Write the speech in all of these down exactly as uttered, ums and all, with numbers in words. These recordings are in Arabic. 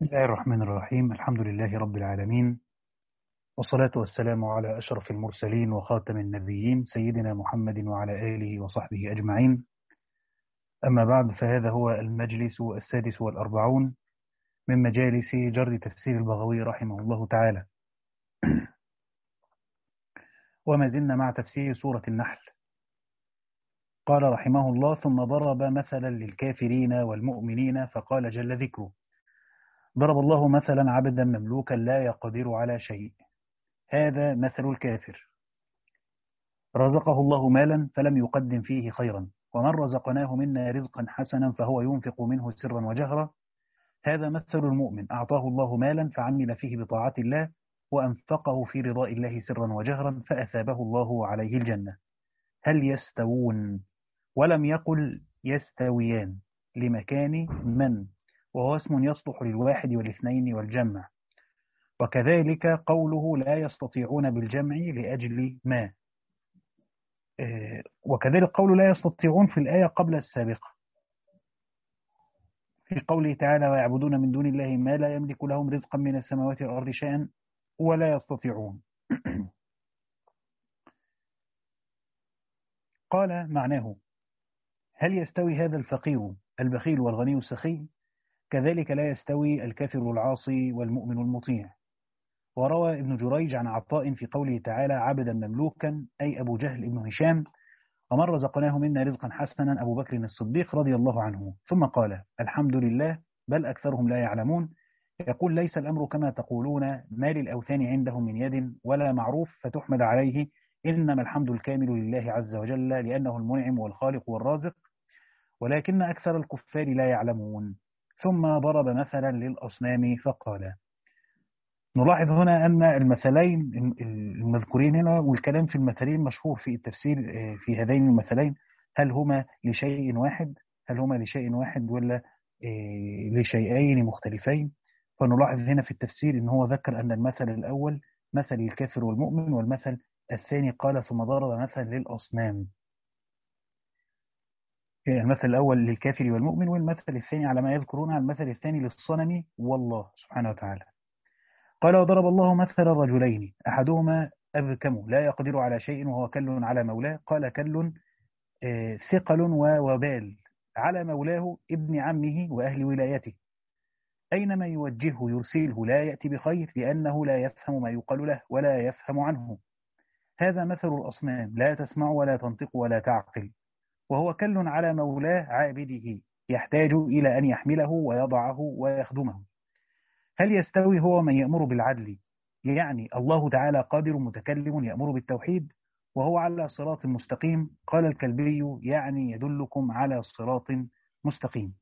بسم الله الرحمن الرحيم. الحمد لله رب العالمين، والصلاة والسلام على أشرف المرسلين وخاتم النبيين سيدنا محمد وعلى آله وصحبه أجمعين. أما بعد، فهذا هو المجلس السادس والأربعون من مجالس جر تفسير البغوي رحمه الله تعالى. وما زلنا مع تفسير سورة النحل. قال رحمه الله: ثم ضرب مثلا للكافرين والمؤمنين فقال جل ذكره: ضرب الله مثلا عبدا مملوكا لا يقدر على شيء. هذا مثل الكافر. رزقه الله مالا فلم يقدم فيه خيرا، ومن رزقناه منا رزقا حسنا فهو ينفق منه سرا وجهرا. هذا مثل المؤمن: أعطاه الله مالا فعمل فيه بطاعة الله وأنفقه في رضاء الله سرا وجهرا فأثابه الله عليه الجنة. هل يستوون؟ ولم يقل يستويان لمكان من، وهو اسم يصلح للواحد والاثنين والجمع. وكذلك قوله لا يستطيعون بالجمع لأجل ما. آه، وكذلك قول لا يستطيعون في الآية قبل السابقة، في قوله تعالى: ويعبدون من دون الله ما لا يملك لهم رزقا من السماوات والأرض شيئا ولا يستطيعون. قال معناه: هل يستوي هذا الفقير البخيل والغني السخي؟ كذلك لا يستوي الكافر العاصي والمؤمن المطيع. وروى ابن جريج عن عطاء في قوله تعالى: عبدا مملوكا، أي أبو جهل ابن هشام. ومن رزقناه منا رزقا حسنا أبو بكر الصديق رضي الله عنه. ثم قال: الحمد لله، بل أكثرهم لا يعلمون. يقول: ليس الأمر كما تقولون، ما للأوثان عندهم من يد ولا معروف فتحمد عليه، إنما الحمد الكامل لله عز وجل لأنه المنعم والخالق والرازق، ولكن أكثر الكفار لا يعلمون. ثم ضرب مثلا للأصنام فقال. نلاحظ هنا أن المثلين المذكورين هنا والكلام في المثلين مشهور في التفسير في هذين المثلين. هل هما لشيء واحد؟ هل هما لشيء واحد ولا لشيئين مختلفين؟ فنلاحظ هنا في التفسير أن هو ذكر أن المثل الأول مثل الكافر والمؤمن، والمثل الثاني قال ثم ضرب مثل للأصنام. المثل الأول للكافر والمؤمن، والمثل الثاني على ما يذكرون عن المثل الثاني للصنم والله سبحانه وتعالى. قال: وضرب الله مثل الرجلين أحدهما أبكم لا يقدر على شيء وهو كل على مولاه. قال: كل آه، ثقل ووبال على مولاه ابن عمه وأهل ولايته، أينما يوجهه يرسله لا يأتي بخير، لأنه لا يفهم ما يقال له ولا يفهم عنه. هذا مثل الأصنام: لا تسمع ولا تنطق ولا تعقل. وهو كل على مولاه عابده، يحتاج إلى أن يحمله ويضعه ويخدمه. هل يستوي هو من يأمر بالعدل، يعني الله تعالى قادر متكلم يأمر بالتوحيد وهو على صراط مستقيم؟ قال الكلبي: يعني يدلكم على صراط مستقيم.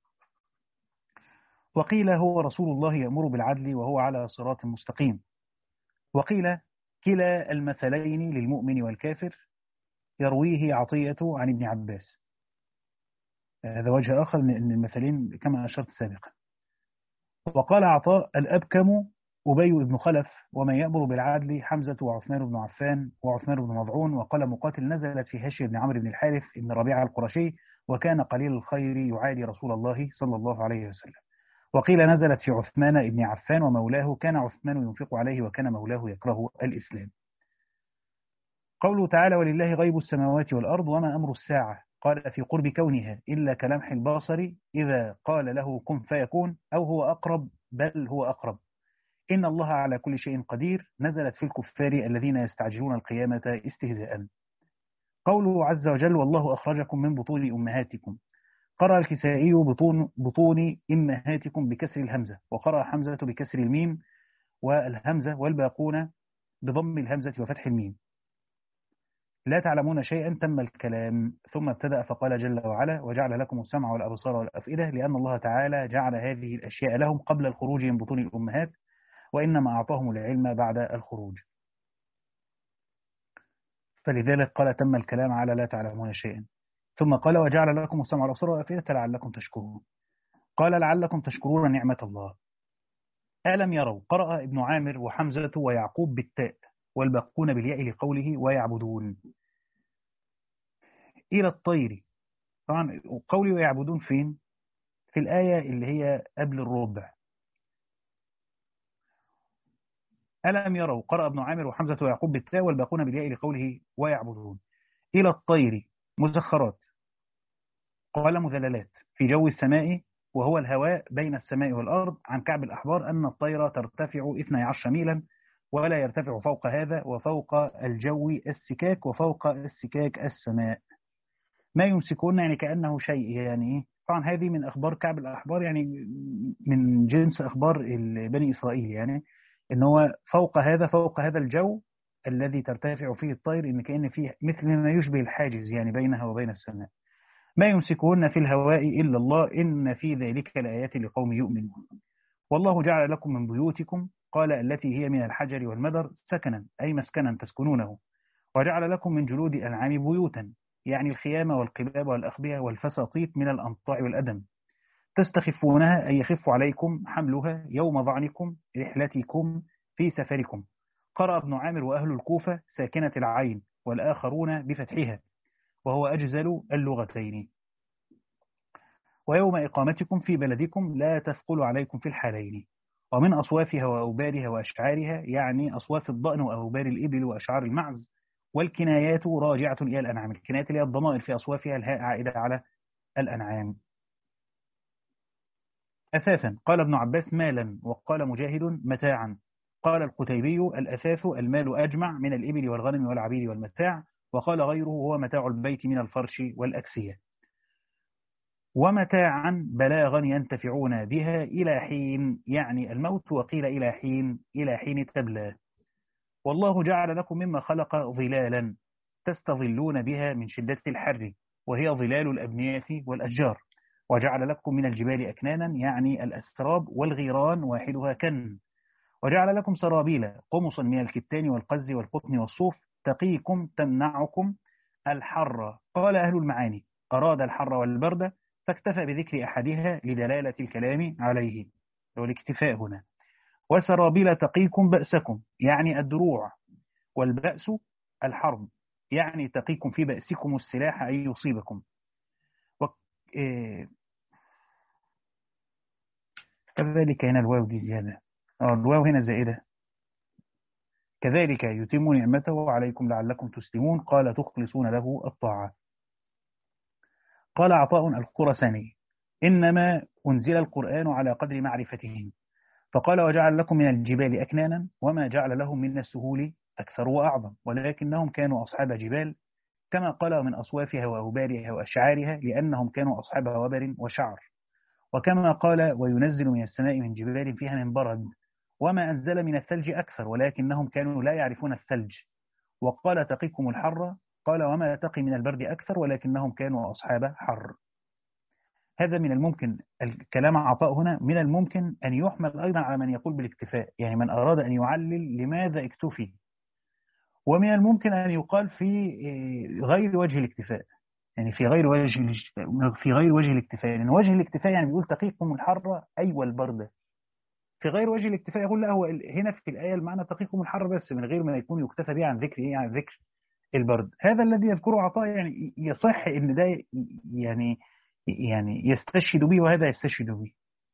وقيل: هو رسول الله يأمر بالعدل وهو على صراط مستقيم. وقيل: كلا المثلين للمؤمن والكافر، يرويه عطية عن ابن عباس. هذا وجه آخر من المثلين كما أشرت سابقا. وقال عطاء: الأبكم أبي بن خلف، ومن يأمر بالعدل حمزة وعثمان بن عفان وعثمان بن مضعون. وقال مقاتل: نزلت في هشي بن عمرو بن الحارث بن ربيعة القرشي، وكان قليل الخير يعادي رسول الله صلى الله عليه وسلم. وقيل: نزلت في عثمان بن عفان ومولاه، كان عثمان ينفق عليه وكان مولاه يكره الإسلام. قوله تعالى: ولله غيب السماوات والأرض وما أمر الساعة. قال: في قرب كونها إلا كلمح البصر إذا قال له كن فيكون، أو هو أقرب، بل هو أقرب. إن الله على كل شيء قدير، نزلت في الكفار الذين يستعجلون القيامة استهزاء. قوله عز وجل: والله أخرجكم من بطون أمهاتكم. قرأ الكسائي بطون, بطون أمهاتكم بكسر الهمزة، وقرأ حمزة بكسر الميم والهمزة، والباقون بضم الهمزة وفتح الميم. لا تعلمون شيئا تم الكلام. ثم ابتدأ فقال جل وعلا: وجعل لكم السمع والأبصار والأفئدة، لأن الله تعالى جعل هذه الأشياء لهم قبل الخروج من بطون الأمهات، وإنما أعطاهم العلم بعد الخروج، فلذلك قال تم الكلام على لا تعلمون شيئا. ثم قال: وجعل لكم السمع والأبصار والأفئدة لعلكم تشكرون. قال: لعلكم تشكرون نعمة الله. ألم يروا. قرأ ابن عامر وحمزة ويعقوب بالتاء، والباقون بالياء لقوله ويعبدون. إلى الطير. طبعا قولي ويعبدون فين؟ في الآية اللي هي قبل الربع. ألم يروا قرأ ابن عامر وحمزة ويعقوب بالتاء والباقون بالياء لقوله ويعبدون. إلى الطير مسخرات، قال مذللات في جو السماء وهو الهواء بين السماء والأرض، عن كعب الأحبار أن الطير ترتفع اثني عشر ميلا ولا يرتفع فوق هذا، وفوق الجو السكاك وفوق السكاك السماء. ما يمسكون يعني كأنه شيء، يعني إيه؟ طبعا هذه من أخبار كعب الأحبار، يعني من جنس أخبار بني إسرائيل، يعني إن هو فوق هذا فوق هذا الجو الذي ترتفع فيه الطير، إن كأن فيه مثل ما يشبه الحاجز يعني بينها وبين السماء. ما يمسكون في الهواء إلا الله إن في ذلك لآيات لقوم يؤمنون. والله جعل لكم من بيوتكم، قال التي هي من الحجر والمدر، سكنا أي مسكنا تسكنونه، وجعل لكم من جلود الأنعام بيوتا، يعني الخيام والقباب والأخبية والفساطيط من الأنطاع والأدم، تستخفونها أي يخف عليكم حملها يوم ظعنكم رحلتكم في سفركم. قرأ ابن عامر وأهل الكوفة ساكنة العين والآخرون بفتحها، وهو أجزل اللغتين. ويوم إقامتكم في بلدكم لا تثقل عليكم في الحالين. ومن أصوافها وأوبارها وأشعارها، يعني أصواف الضأن وأوبار الإبل وأشعار المعز. والكنايات راجعة إلى الأنعام، الكنايات اللي هي الضمائر في أصوافها، الهاء عائدة على الأنعام. أثاثا قال ابن عباس مالا، وقال مجاهد متاعا. قال القتيبي الأثاث المال أجمع من الإبل والغنم والعبيد والمتاع، وقال غيره هو متاع البيت من الفرش والأكسية. ومتاعا بلاغا ينتفعون بها إلى حين، يعني الموت، وقيل إلى حين إلى حين تبلى. والله جعل لكم مما خلق ظلالا تستظلون بها من شدة الحر، وهي ظلال الأبنية والأشجار. وجعل لكم من الجبال أكنانا، يعني الأسراب والغيران واحدها كن. وجعل لكم سرابيل قمصا من الكتان والقز والقطن والصوف، تقيكم تمنعكم الحر. قال أهل المعاني أراد الحر والبرد، فاكتفى بذكر أحدها لدلالة الكلام عليه، والاكتفاء هنا. وسرابيل تقيكم بأسكم، يعني الدروع، والبأس الحرب، يعني تقيكم في بأسكم السلاح أي يصيبكم. و... إيه... كذلك هنا الواو دي زيادة، أو الواو هنا زائدة. كذلك يتم نعمته عليكم لعلكم تسلمون، قال تخلصون له الطاعة. قال عطاء الخرساني إنما أنزل القرآن على قدر معرفتهم، فقال وجعل لكم من الجبال أكنانا، وما جعل لهم من السهول أكثر وأعظم، ولكنهم كانوا أصحاب جبال، كما قال من أصوافها وأوبارها وأشعارها، لأنهم كانوا أصحاب وبر وشعر. وكما قال وينزل من السماء من جبال فيها من برد، وما أنزل من الثلج أكثر، ولكنهم كانوا لا يعرفون الثلج. وقال تقيكم الحر، قال وما تقي من البرد أكثر، ولكنهم كانوا أصحاب حر. هذا من الممكن، الكلام عطاء هنا من الممكن أن يحمل أيضا على من يقول بالاكتفاء، يعني من أراد أن يعلل لماذا اكتفي، ومن الممكن أن يقال في غير وجه الاكتفاء، يعني في غير وجه في غير وجه الاكتفاء، لأن وجه الاكتفاء يعني بيقول تقيكم الحر أي والبرد. في غير وجه الاكتفاء يقول لا، هو هنا في الآية المعنى تقيكم الحر بس، من غير ما يكون يكتفى به عن ذكر إيه، عن ذكر البرد. هذا الذي يذكره عطاء يعني يصح ان ده يعني يعني يستشهد به، وهذا يستشهد به.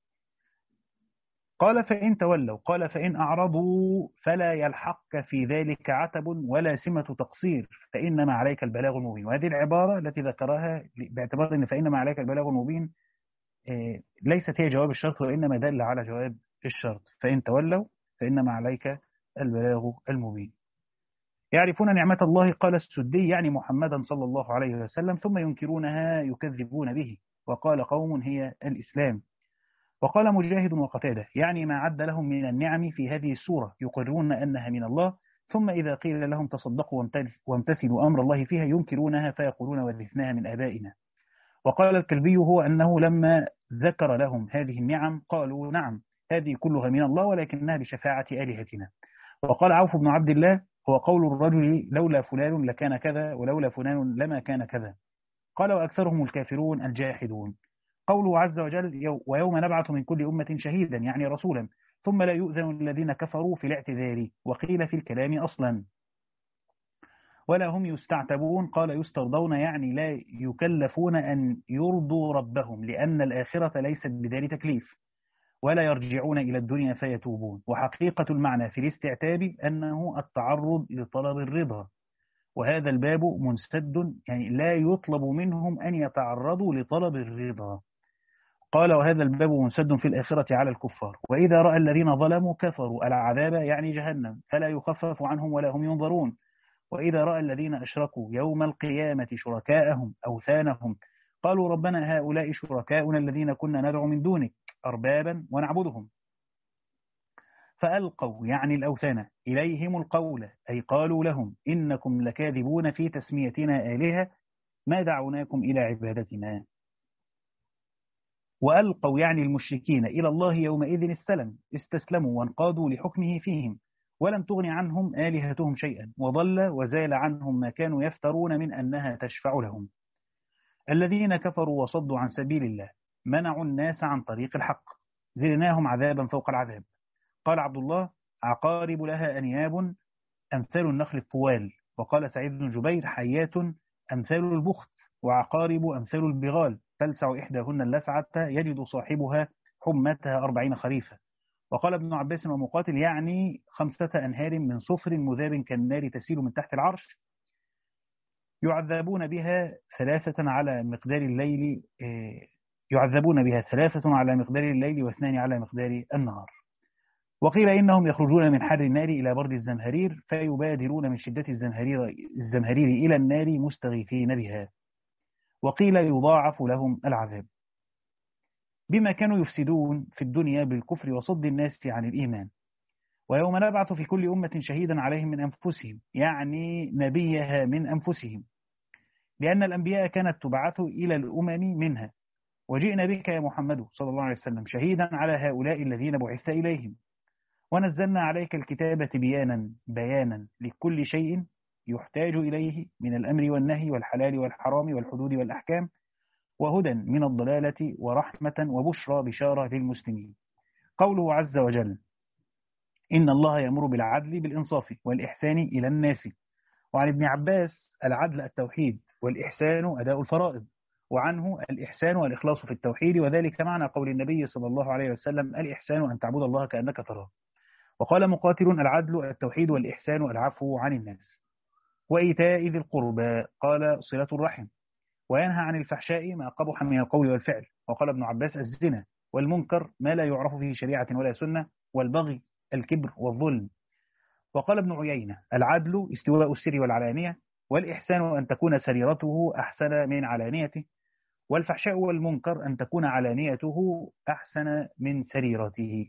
قال فإن تولوا، قال فإن أعرضوا فلا يلحق في ذلك عتب ولا سمة تقصير، فإنما عليك البلاغ المبين. وهذه العبارة التي ذكرها باعتبار أن فإنما عليك البلاغ المبين ليست هي جواب الشرط، وإنما دل على جواب الشرط. فإن تولوا فإنما عليك البلاغ المبين. يعرفون نعمة الله، قال السدي يعني محمدا صلى الله عليه وسلم، ثم ينكرونها يكذبون به. وقال قوم هي الإسلام. وقال مجاهد وقتاده يعني ما عد لهم من النعم في هذه السورة، يقرون أنها من الله، ثم إذا قيل لهم تصدقوا وامتثلوا أمر الله فيها ينكرونها فيقولون ورثناها من آبائنا. وقال الكلبي هو أنه لما ذكر لهم هذه النعم قالوا نعم هذه كلها من الله، ولكنها بشفاعة آلهتنا. وقال عوف بن عبد الله هو قول الرجل لولا فلان لكان كذا، ولولا فلان لما كان كذا. قال وأكثرهم الكافرون الجاحدون. قوله عز وجل ويوم نبعث من كل أمة شهيدا، يعني رسولا، ثم لا يؤذن الذين كفروا في الاعتذار، وقيل في الكلام أصلا. ولا هم يستعتبون، قال يسترضون يعني لا يكلفون أن يرضوا ربهم، لأن الآخرة ليست بدار تكليف. ولا يرجعون إلى الدنيا فيتوبون. وحقيقة المعنى في الاستعتاب أنه التعرض لطلب الرضا، وهذا الباب منسد، يعني لا يطلب منهم أن يتعرضوا لطلب الرضا. قال وهذا الباب منسد في الآخرة على الكفار، وإذا رأى الذين ظلموا كفروا العذاب يعني جهنم فلا يخفف عنهم ولا هم ينظرون. وإذا رأى الذين أشركوا يوم القيامة شركاءهم أوثانهم قالوا ربنا هؤلاء شركاؤنا الذين كنا ندعو من دونك أربابا ونعبدهم فألقوا يعني الأوثان إليهم القول، أي قالوا لهم إنكم لكاذبون في تسميتنا آلهة ما دعوناكم إلى عبادتنا. وألقوا يعني المشركين إلى الله يومئذ السلم، استسلموا وانقادوا لحكمه فيهم، ولم تغن عنهم آلهتهم شيئا، وضل وزال عنهم ما كانوا يفترون من أنها تشفع لهم. الذين كفروا وصدوا عن سبيل الله منعوا الناس عن طريق الحق، زلناهم عذابا فوق العذاب. قال عبد الله عقارب لها أنياب أمثال النخل الطوال. وقال سعيد بن جبير حيات أمثال البخت، وعقارب أمثال البغال تلسع إحداهن اللسعة يجد صاحبها حمتها أربعين خريفا. وقال ابن عباس ومقاتل يعني خمسة أنهار من صفر مذاب كالنار تسيل من تحت العرش يعذبون بها ثلاثة على مقدار الليل يعذبون بها ثلاثة على مقدار الليل واثنان على مقدار النهار. وقيل إنهم يخرجون من حر النار إلى برد الزمهرير فيبادرون من شدة الزمهرير, الزمهرير إلى النار مستغيثين بها. وقيل يضاعف لهم العذاب بما كانوا يفسدون في الدنيا بالكفر وصد الناس عن الإيمان. ويوم نبعث في كل أمة شهيدا عليهم من أنفسهم، يعني نبيها من أنفسهم، لأن الأنبياء كانت تبعث إلى الأمم منها، وجئنا بك يا محمد صلى الله عليه وسلم شهيدا على هؤلاء الذين بعثت إليهم، ونزلنا عليك الكتاب بيانا بيانا لكل شيء يحتاج إليه من الأمر والنهي والحلال والحرام والحدود والأحكام، وهدى من الضلالة ورحمة وبشرى بشارة للمسلمين. قوله عز وجل إن الله يأمر بالعدل بالإنصاف والإحسان إلى الناس. وعن ابن عباس العدل التوحيد، والإحسان أداء الفرائض، وعنه الإحسان والإخلاص في التوحيد، وذلك معنى قول النبي صلى الله عليه وسلم الإحسان أن تعبد الله كأنك تراه. وقال مقاتل العدل التوحيد والإحسان العفو عن الناس. وإيتاء ذي القربى قال صلة الرحم، وينهى عن الفحشاء ما قبح من القول والفعل. وقال ابن عباس الزنا والمنكر ما لا يعرف فيه شريعة ولا سنة، والبغي الكبر والظلم. وقال ابن عيينة العدل استواء السر والعلانية، والإحسان أن تكون سريرته أحسن من علانيته، والفحشاء والمنكر أن تكون علانيته أحسن من سريرته.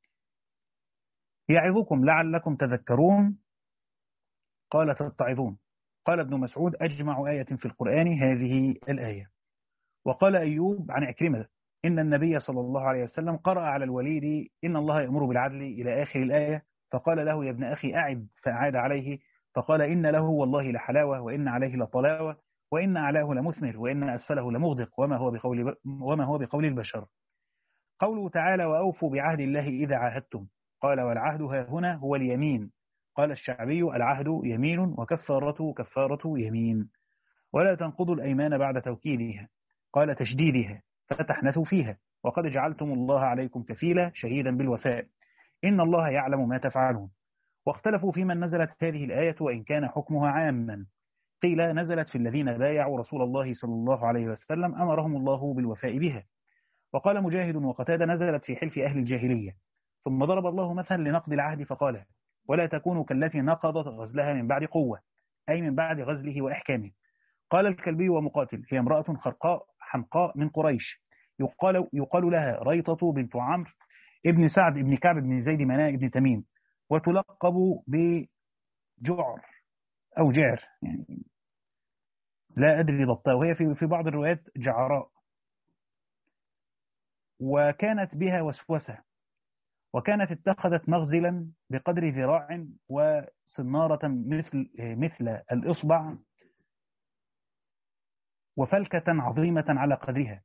يعظكم لعلكم تذكرون قال تتعظون. قال ابن مسعود أجمع آية في القرآن هذه الآية. وقال أيوب عن عكرمة إن النبي صلى الله عليه وسلم قرأ على الوليد إن الله يأمر بالعدل إلى آخر الآية، فقال له يا ابن أخي أعد، فأعاد عليه فقال إن له والله لحلاوة، وإن عليه لطلاوة، وإن أعلاه لمثمر، وإن أسفله لمغدق، وما هو بقول, وما هو بقول البشر. قوله تعالى وأوفوا بعهد الله إذا عاهدتم. قال والعهد ها هنا هو اليمين. قال الشعبي العهد يمين وكفارته كفارة يمين. ولا تنقضوا الأيمان بعد توكيدها. قال تشديدها فتحنثوا فيها، وقد جعلتم الله عليكم كفيلا شهيدا بالوفاء إن الله يعلم ما تفعلون. واختلفوا في من نزلت هذه الآية وإن كان حكمها عاما. قيل نزلت في الذين بايعوا رسول الله صلى الله عليه وسلم أمرهم الله بالوفاء بها. وقال مجاهد وقتادة نزلت في حلف أهل الجاهلية. ثم ضرب الله مثلا لنقض العهد فقال ولا تكونوا كالتي نقضت غزلها من بعد قوة، أي من بعد غزله وإحكامه. قال الكلبي ومقاتل هي امرأة خرقاء حمقاء من قريش يقال, يقال لها ريطة بنت عمرو ابن سعد ابن كعب ابن زيد مناء ابن تميم، وتلقب بجعر أو جعر، يعني لا أدري ضبطها، وهي في في بعض الروايات جعراء. وكانت بها وسوسة، وكانت اتخذت مغزلا بقدر ذراع وصنارة مثل مثل الإصبع، وفلكة عظيمة على قدرها،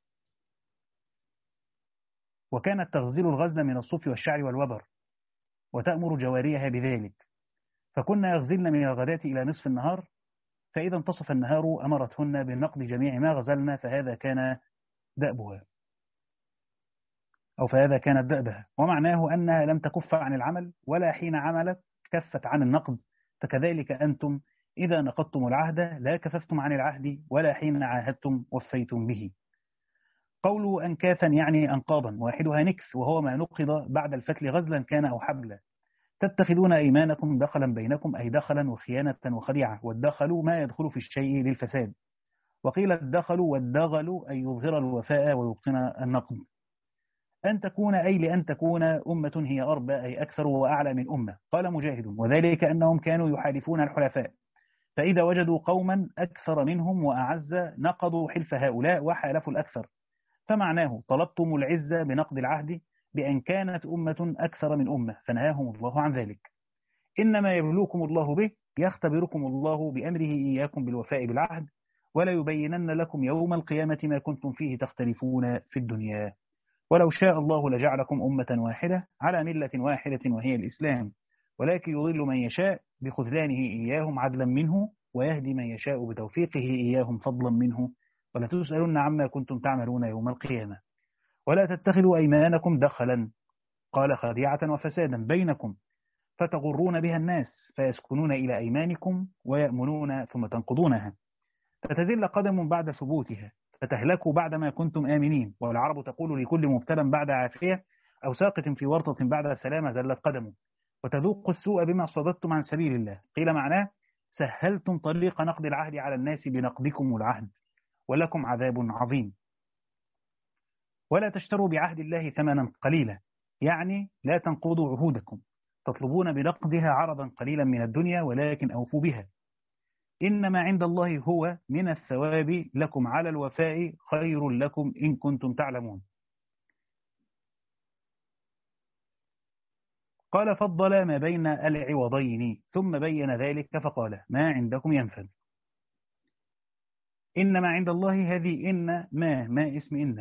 وكانت تغزل الغزل من الصوف والشعر والوبر، وتأمر جواريها بذلك. فكنا يغزلن من الغداة إلى نصف النهار، فإذا انتصف النهار أمرتهن بنقض جميع ما غزلنا، فهذا كان دأبها. أو فهذا كانت دأبها، ومعناه أنها لم تكف عن العمل ولا حين عملت كفت عن النقد. فكذلك أنتم إذا نقضتم العهد لا كففتم عن العهد ولا حين عاهدتم وفيتم به. قوله أنكاثا يعني أنقاضا، واحدها نكث وهو ما نقض بعد الفتل غزلا كان أو حبلا. تتخذون أيمانكم دخلا بينكم، أي دخلا وخيانة وخديعة، والدخل ما يدخل في الشيء للفساد. وقيل الدخل والدغل أي يظهر الوفاء ويبطن النقد. أن تكون أي لأن تكون أمة هي أربى أي أكثر وأعلى من أمة. قال مجاهد وذلك أنهم كانوا يحالفون الحلفاء، فإذا وجدوا قوما أكثر منهم وأعز نقضوا حلف هؤلاء وحالفوا الأكثر. فمعناه طلبتم العزة بنقض العهد بأن كانت أمة أكثر من أمة فنهاهم الله عن ذلك. إنما يبلوكم الله به، يختبركم الله بأمره إياكم بالوفاء بالعهد، ولا يبينن لكم يوم القيامة ما كنتم فيه تختلفون في الدنيا. ولو شاء الله لجعلكم أمة واحدة على ملة واحدة وهي الإسلام، ولكن يضل من يشاء بخذلانه إياهم عدلا منه، ويهدي من يشاء بتوفيقه إياهم فضلا منه، ولتسألن عما كنتم تعملون يوم القيامة. ولا تتخذوا أيمانكم دخلا، قال خديعة وفسادا بينكم، فتغرون بها الناس فيسكنون إلى أيمانكم ويأمنون ثم تنقضونها، فتزل قدم بعد ثبوتها، فتهلكوا بعدما كنتم آمنين. والعرب تقول لكل مبتلى بعد عافية أو ساقط في ورطة بعد سلامة زلت قدمه، وتذوق السوء بما صددتم عن سبيل الله. قيل معناه سهلتم طريق نقض العهد على الناس بنقضكم العهد، ولكم عذاب عظيم. ولا تشتروا بعهد الله ثمنا قليلا، يعني لا تنقضوا عهودكم تطلبون بنقضها عرضا قليلا من الدنيا، ولكن أوفوا بها. إنما عند الله هو من الثواب لكم على الوفاء خير لكم إن كنتم تعلمون. قال فضل ما بين العوضين ثم بين ذلك فقال ما عندكم ينفد. إنما عند الله هذه إن ما ما اسم إن.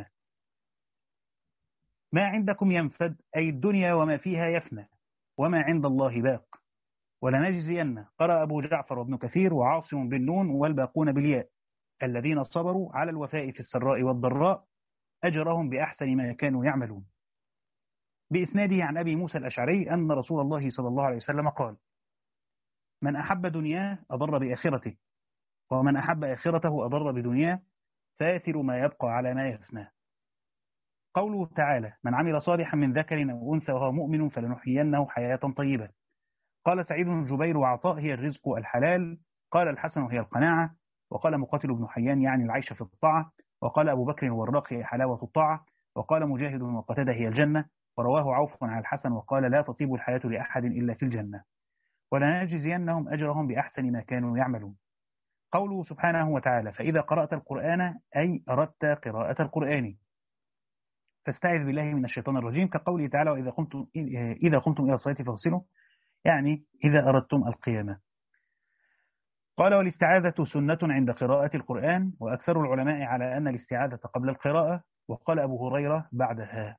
ما عندكم ينفد أي الدنيا وما فيها يفنى، وما عند الله باق. ولنجزين قرأ أبو جعفر وابن كثير وعاصم بالنون والباقون بالياء الذين صبروا على الوفاء في السراء والضراء أجرهم بأحسن ما كانوا يعملون. بإسناده عن أبي موسى الأشعري أن رسول الله صلى الله عليه وسلم قال من أحب دنياه أضر بآخرته، ومن أحب آخرته أضر بدنياه، فآثر ما يبقى على ما يفنى. قوله تعالى من عمل صالحا من ذكر أو أنثى وهو مؤمن فلنحيينه حياة طيبة. قال سعيد بن جبير وعطاء هي الرزق الحلال، قال الحسن هي القناعة، وقال مقاتل بن حيان يعني العيش في الطاعة، وقال أبو بكر والراق هي حلاوة الطاعة، وقال مجاهد وقتادة هي الجنة، ورواه عوف عن الحسن وقال لا تطيب الحياة لأحد إلا في الجنة، ولنجزينهم أجرهم بأحسن ما كانوا يعملون. قوله سبحانه وتعالى فإذا قرأت القرآن أي أردت قراءة القرآن فاستعذ بالله من الشيطان الرجيم، كقوله تعالى وإذا قمتم إذا قمتم إلى الصلاة فاغسلوا، يعني إذا أردتم القيامة. قال والاستعاذة سنة عند قراءة القرآن، وأكثر العلماء على أن الاستعاذة قبل القراءة، وقال أبو هريرة بعدها.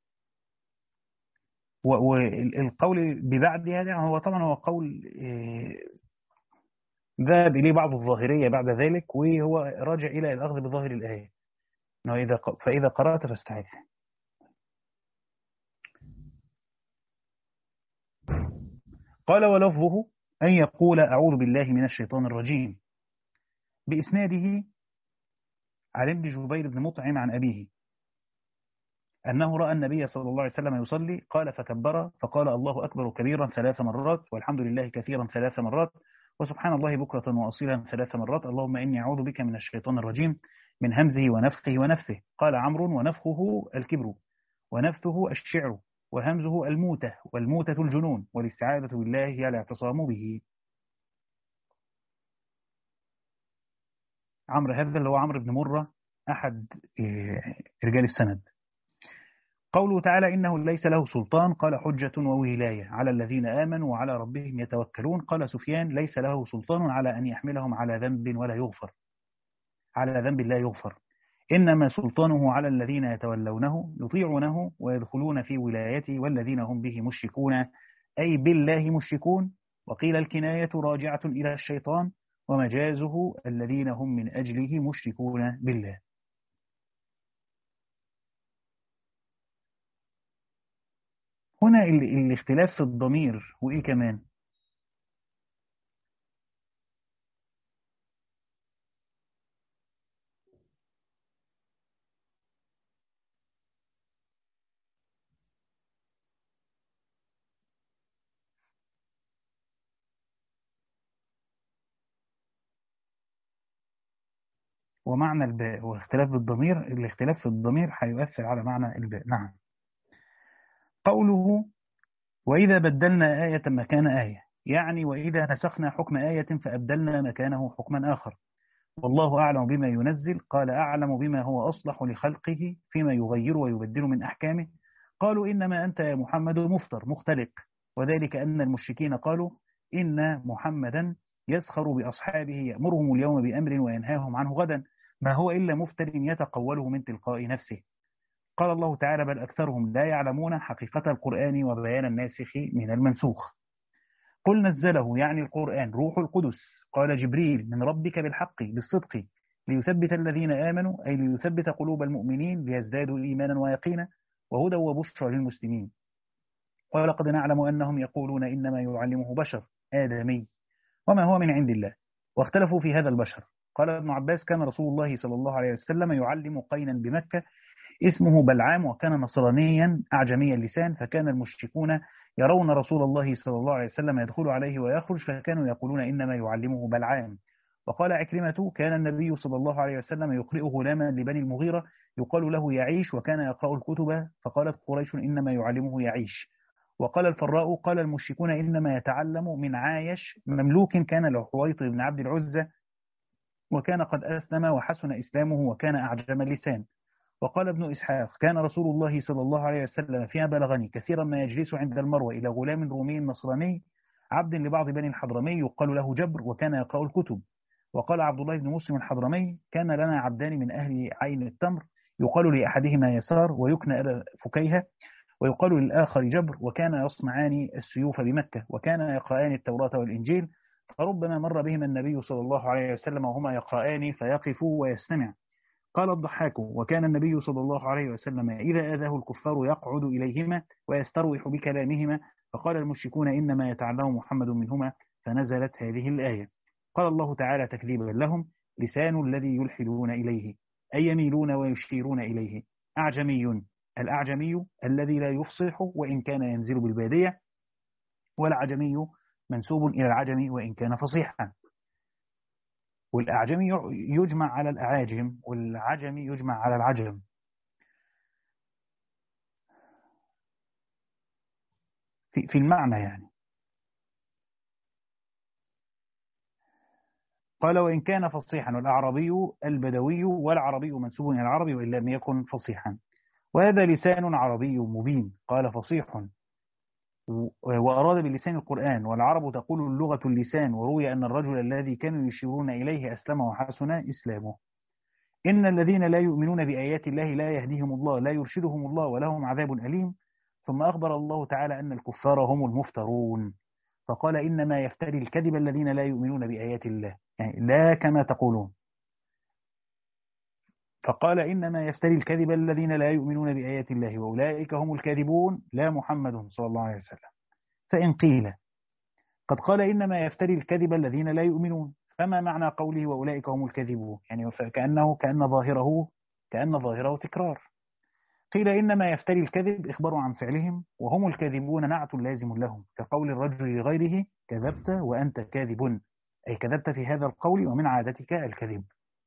والقول ببعدها هو طبعا هو قول ذهب إليه بعض الظاهرية بعد ذلك، وهو راجع إلى الأخذ بظاهر الآية إنه إذا فإذا قرأت فاستعذ. قال ولفظه أن يقول أعوذ بالله من الشيطان الرجيم. بإسناده عن ابن جبير بن مطعم عن أبيه أنه رأى النبي صلى الله عليه وسلم يصلي قال فكبر فقال الله أكبر كبيرا ثلاث مرات، والحمد لله كثيرا ثلاث مرات، وسبحان الله بكرة وأصيلا ثلاث مرات، اللهم إني أعوذ بك من الشيطان الرجيم من همزه ونفخه ونفثه. قال عمرو ونفخه الكبر، ونفثه الشعر، وهمزه الموتة، والموتة الجنون، والاستعاذة بالله هي الاعتصام به. عمرو هذا اللي هو عمرو بن مرة أحد رجال السند. قوله تعالى إنه ليس له سلطان، قال حجة وولاية على الذين آمنوا وعلى ربهم يتوكلون. قال سفيان ليس له سلطان على أن يحملهم على ذنب ولا يغفر على ذنب لا يغفر، إنما سلطانه على الذين يتولونه يطيعونه ويدخلون في ولايته والذين هم به مشركون أي بالله مشركون. وقيل الكناية راجعة إلى الشيطان، ومجازه الذين هم من أجله مشركون بالله. هنا ال- الاختلاف في الضمير وإيه كمان؟ ومعنى الباء واختلاف بالضمير، الاختلاف في الضمير هيؤثر على معنى الباء. نعم. قوله وإذا بدلنا آية مكان آية، يعني وإذا نسخنا حكم آية فأبدلنا مكانه حكما آخر. والله أعلم بما ينزل، قال أعلم بما هو أصلح لخلقه فيما يغير ويبدل من أحكامه. قالوا إنما أنت يا محمد مفتر مختلق، وذلك أن المشركين قالوا إن محمدا يسخر بأصحابه يأمرهم اليوم بأمر وينهاهم عنه غدا، ما هو إلا مفتر يتقوله من تلقاء نفسه. قال الله تعالى بل أكثرهم لا يعلمون حقيقة القرآن وبيان الناسخ من المنسوخ. قل نزله يعني القرآن روح القدس، قال جبريل من ربك بالحق بالصدق ليثبت الذين آمنوا، أي ليثبت قلوب المؤمنين ليزدادوا إيمانا ويقينا، وهدى وبشرى للمسلمين. ولقد نعلم أنهم يقولون إنما يعلمه بشر آدمي وما هو من عند الله، واختلفوا في هذا البشر. قال ابن عباس كان رسول الله صلى الله عليه وسلم يعلم قينا بمكة اسمه بلعام، وكان نصرانيا أعجمي اللسان، فكان المشركون يرون رسول الله صلى الله عليه وسلم يدخل عليه ويخرج، فكانوا يقولون إنما يعلمه بلعام. وقال عكرمة كان النبي صلى الله عليه وسلم يقرئ غلاما لبني المغيرة يقال له يعيش، وكان يقرأ الكتب، فقالت قريش إنما يعلمه يعيش. وقال الفراء قال المشركون إنما يتعلم من عايش مملوك كان له حويط بن عبد العزة، وكان قد أسلم وحسن إسلامه وكان أعجم اللسان. وقال ابن إسحاق كان رسول الله صلى الله عليه وسلم فيما بلغني كثيرا ما يجلس عند المروة إلى غلام رومي نصراني عبد لبعض بني الحضرمي يقال له جبر، وكان يقرأ الكتب. وقال عبد الله بن مسلم الحضرمي كان لنا عبدان من أهل عين التمر يقال لأحدهما يسار ويكنى أبا فكيهة، ويقال للآخر جبر، وكان يصنعان السيوف بمكة، وكان يقرآن التوراة والإنجيل، فربما مر بهما النبي صلى الله عليه وسلم وهما يقرآن فيقفوا ويستمع. قال الضحاك وكان النبي صلى الله عليه وسلم إذا آذاه الكفار يقعد إليهما ويستروح بكلامهما، فقال المشركون إنما يتعلم محمد منهما، فنزلت هذه الآية. قال الله تعالى تكذيبا لهم لسان الذي يلحدون إليه، أي يميلون ويشيرون إليه أعجمي، الأعجمي الذي لا يفصح وإن كان ينزل بالبادية، والعجمي منسوب إلى العجم وإن كان فصيحا. والأعجمي يجمع على الأعاجم والعجمي يجمع على العجم. في, في المعنى يعني. قال وإن كان فصيحا، والأعرابي البدوي، والعربي منسوب إلى العربي وإن لم يكن فصيحا، وهذا لسان عربي مبين. قال فصيح، وأراد باللسان القرآن، والعرب تقول اللغة اللسان، وروي أن الرجل الذي كانوا يشيرون إليه أسلم وحسن إسلامه. إن الذين لا يؤمنون بآيات الله لا يهديهم الله لا يرشدهم الله ولهم عذاب أليم. ثم أخبر الله تعالى أن الكفار هم المفترون، فقال إنما يفتري الكذب الذين لا يؤمنون بآيات الله، يعني لا كما تقولون. فقال إنما يفتري الكذب الذين لا يؤمنون بآيات الله وأولئك هم الكاذبون لا محمد صلى الله عليه وسلم. فإن قيل قد قال إنما يفتري الكذب الذين لا يؤمنون، فما معنى قوله وأولئك هم الكاذبون؟ يعني كأنه كأن ظاهره كأن ظاهره تكرار. قيل إنما يفتري الكذب إخبار عن فعلهم، وهم الكاذبون نعت لازم لهم، كقول الرجل لغيره كذبت وأنت كاذب، أي كذبت في هذا القول ومن عادتك الكذب.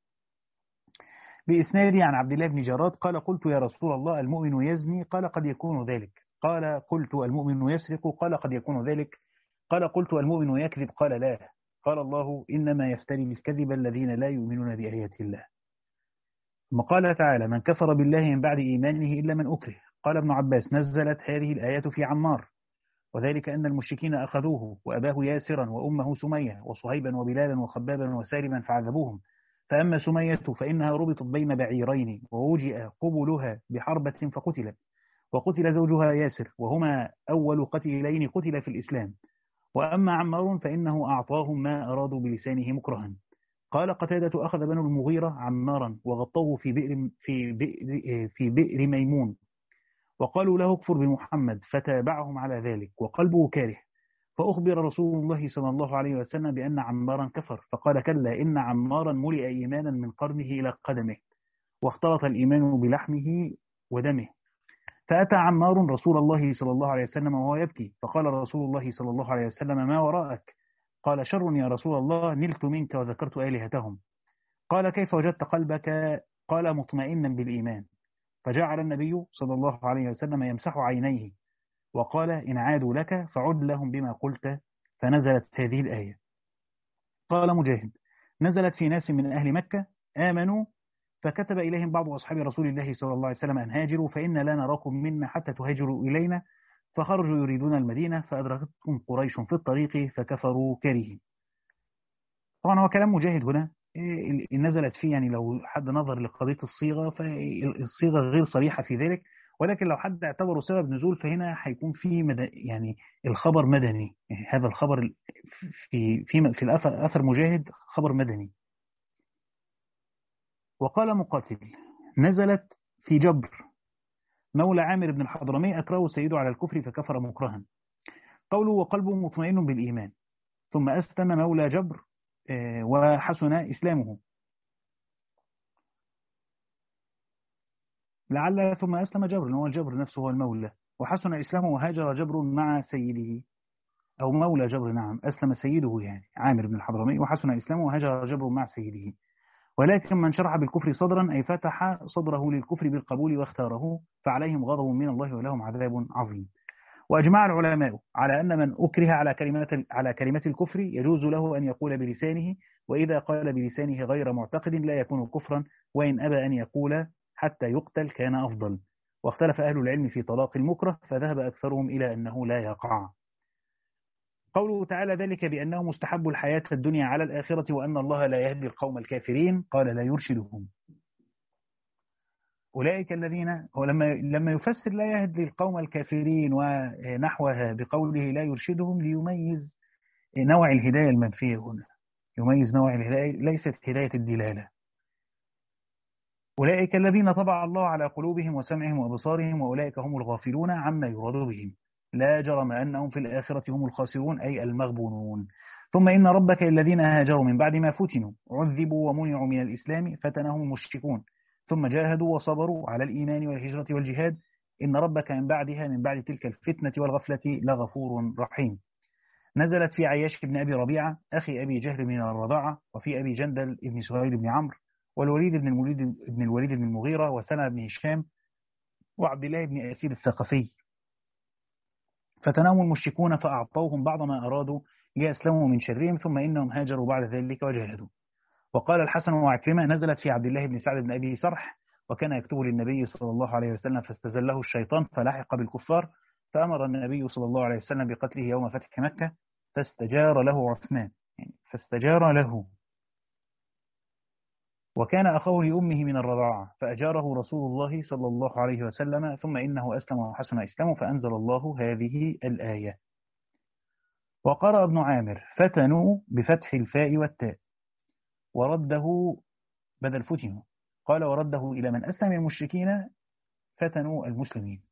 بإسنادي عن عبد الله بن جراد قال قلت يا رسول الله المؤمن يزني؟ قال قد يكون ذلك. قال قلت المؤمن يسرق؟ قال قد يكون ذلك. قال قلت المؤمن يكذب؟ قال لا. قال الله إنما يفتري الكذب الذين لا يؤمنون بآيات الله. ثم قال تعالى من كفر بالله من بعد إيمانه إلا من أكره. قال ابن عباس نزلت هذه الآية في عمار، وذلك أن المشركين أخذوه وأباه ياسرا وأمه سمية وصهيبا وبلالا وخبابا وسالما فعذبوهم، فأما سمية فإنها ربطت بين بعيرين ووجئ قبلها بحربة فقتلت، وقتل زوجها ياسر، وهما أول قتيلين قتل في الإسلام. وأما عمار فإنه أعطاهم ما أرادوا بلسانه مكرها. قال قتادة أخذ بنو المغيرة عمارا وغطوه في بئر في بئر في بئر ميمون، وقالوا له اكفر بمحمد فتابعهم على ذلك وقلبه كاره. فأخبر رسول الله صلى الله عليه وسلم بأن عمارا كفر، فقال كلا إن عمارا ملئ إيمانا من قرنه إلى قدمه، واختلط الإيمان بلحمه ودمه. فأتى عمار رسول الله صلى الله عليه وسلم وهو يبكي، فقال رسول الله صلى الله عليه وسلم ما وراءك؟ قال شر يا رسول الله، نلت منك وذكرت آلهتهم. قال كيف وجدت قلبك؟ قال مطمئنا بالإيمان. فجعل النبي صلى الله عليه وسلم يمسح عينيه وقال إن عادوا لك فعد لهم بما قلت. فنزلت هذه الآية. قال مجاهد نزلت في ناس من أهل مكة آمنوا، فكتب إليهم بعض أصحاب رسول الله صلى الله عليه وسلم أن هاجروا فإن لا نراكم منا حتى تهاجروا إلينا. فخرجوا يريدون المدينة فأدركتهم قريش في الطريق فكفروا كارهين. طبعا هو كلام مجاهد هنا إيه نزلت فيه، يعني لو حد نظر لقضية الصيغة فالصيغة غير صريحة في ذلك، ولكن لو حد اعتبره سبب نزول فهنا هيكون في مد... يعني الخبر مدني، يعني هذا الخبر في في في الأثر أثر مجاهد خبر مدني. وقال مقاتل نزلت في جبر مولى عامر بن الحضرمي أكره سيده على الكفر فكفر مكرها. قوله وقلبه مطمئن بالإيمان ثم أسلم مولى جبر وحسن إسلامه. لعل ثم أسلم جبر، هو الجبر نفسه هو المولى، وحسن إسلامه وهاجر جبر مع سيده، أو مولى جبر نعم أسلم سيده يعني عامر بن الحضرمي، وحسن إسلامه وهاجر جبر مع سيده. ولكن من شرح بالكفر صدرا أي فتح صدره للكفر بالقبول واختاره فعليهم غضب من الله ولهم عذاب عظيم. وأجمع العلماء على أن من أكره على كلمات على كلمة الكفر يجوز له أن يقول بلسانه، وإذا قال بلسانه غير معتقد لا يكون كفرا، وإن أبى أن يقول حتى يقتل كان أفضل. واختلف أهل العلم في طلاق المكره فذهب أكثرهم إلى أنه لا يقع. قوله تعالى ذلك بأنه مستحب الحياة الدنيا على الآخرة وأن الله لا يهدي القوم الكافرين، قال لا يرشدهم. أولئك الذين هو لما لما يفسر لا يهدي القوم الكافرين ونحوها بقوله لا يرشدهم ليميز نوع الهداية المنفية هنا، يميز نوع الهداية ليست هداية الدلالة. أولئك الذين طبع الله على قلوبهم وسمعهم وأبصارهم وأولئك هم الغافلون عما يراد بهم، لا جرم أنهم في الآخرة هم الخاسرون أي المغبونون. ثم إن ربك الذين هاجروا من بعد ما فتنوا عذبوا ومنعوا من الإسلام فتنهم المشركون ثم جاهدوا وصبروا على الإيمان والهجرة والجهاد إن ربك من بعدها من بعد تلك الفتنة والغفلة لغفور رحيم. نزلت في عياش بن أبي ربيعة أخي أبي جهل من الرضاعة، وفي أبي جندل بن سهيل بن عمرو، والوليد بن الوليد بن الوليد بن المغيرة، وسلمة بن هشام، وعبد الله بن أسيد الثقفي. فتناهم المشركون فأعطوهم بعض ما أرادوا ليسلموا من شرهم ثم إنهم هاجروا بعد ذلك وجاهدوا. وقال الحسن وعكرمة نزلت في عبد الله بن سعد بن أبي سرح وكان يكتب للنبي صلى الله عليه وسلم فاستزله الشيطان فلحق بالكفار فأمر النبي صلى الله عليه وسلم بقتله يوم فتح مكة فاستجار له عثمان، يعني فاستجار له، وكان أخوه لأمه من الرضاعة فأجاره رسول الله صلى الله عليه وسلم ثم إنه أسلم وحسن إسلامه فأنزل الله هذه الآية. وقرأ ابن عامر فتنوا بفتح الفاء والتاء ورده بدل فتنوا، قال ورده إلى من أسلم المشركين فتنوا المسلمين.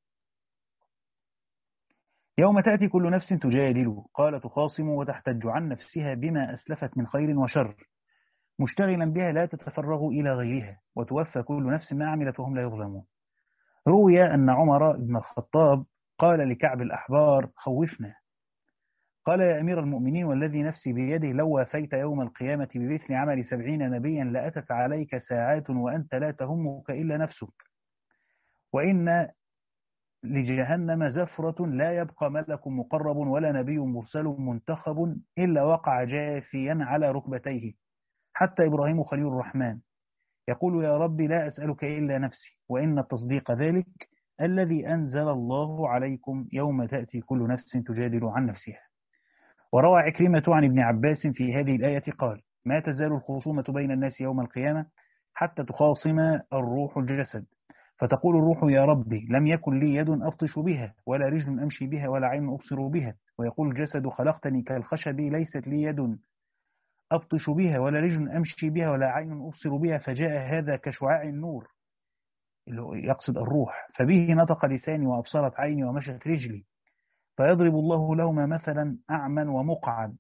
يوم تأتي كل نفس تجادل قال تخاصم وتحتج عن نفسها بما أسلفت من خير وشر مشتغلا بها لا تتفرغ إلى غيرها وتوفى كل نفس ما عملت وهم لا يظلمون. روي أن عمر بن الخطاب قال لكعب الأحبار خوفنا، قال يا أمير المؤمنين والذي نفسي بيده لو وافيت يوم القيامة بمثل عمل سبعين نبيا لأتت عليك ساعات وأنت لا تهمك إلا نفسك، وإن لجهنم زفرة لا يبقى ملك مقرب ولا نبي مرسل منتخب إلا وقع جاثيا على ركبتيه، حتى إبراهيم خليل الرحمن يقول يا رب لا أسألك إلا نفسي، وإن التصديق ذلك الذي أنزل الله عليكم يوم تأتي كل نفس تجادل عن نفسها. وروى عكرمة عن ابن عباس في هذه الآية قال ما تزال الخصومة بين الناس يوم القيامة حتى تخاصم الروح الجسد فتقول الروح يا ربي لم يكن لي يد أبطش بها ولا رجل أمشي بها ولا عين أبصر بها، ويقول الجسد خلقتني كالخشب ليست لي يد أبطش بها ولا رجل أمشي بها ولا عين أبصر بها، فجاء هذا كشعاع النور يقصد الروح. فبه نطق لساني وأبصرت عيني ومشت رجلي، فيضرب الله لهما مثلا أعمى ومقعد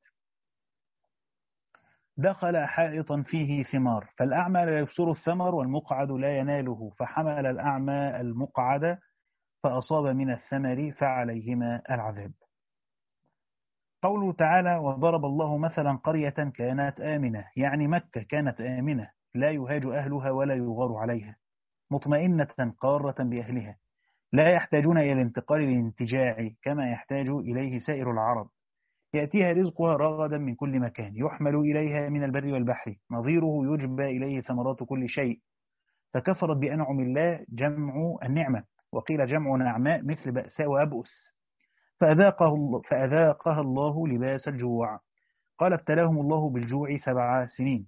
دخل حائطا فيه ثمار، فالأعمى لا يبصر الثمر والمقعد لا يناله، فحمل الأعمى المقعد فأصاب من الثمر فعليهما العذاب. قوله تعالى: وضرب الله مثلا قرية كانت آمنة، يعني مكة كانت آمنة لا يهاج أهلها ولا يغار عليها، مطمئنة قارة بأهلها، لا يحتاجون إلى الانتقال للانتجاع كما يحتاج إليه سائر العرب، يأتيها رزقها رغدا من كل مكان، يحمل إليها من البر والبحر، نظيره يجبى إليه ثمرات كل شيء، فكفرت بأنعم الله جمع النعمة، وقيل جمع نعماء مثل بأساء وأبؤس، فأذاقه فأذاقها الله لباس الجوع. قال: ابتلاهم الله بالجوع سبع سنين.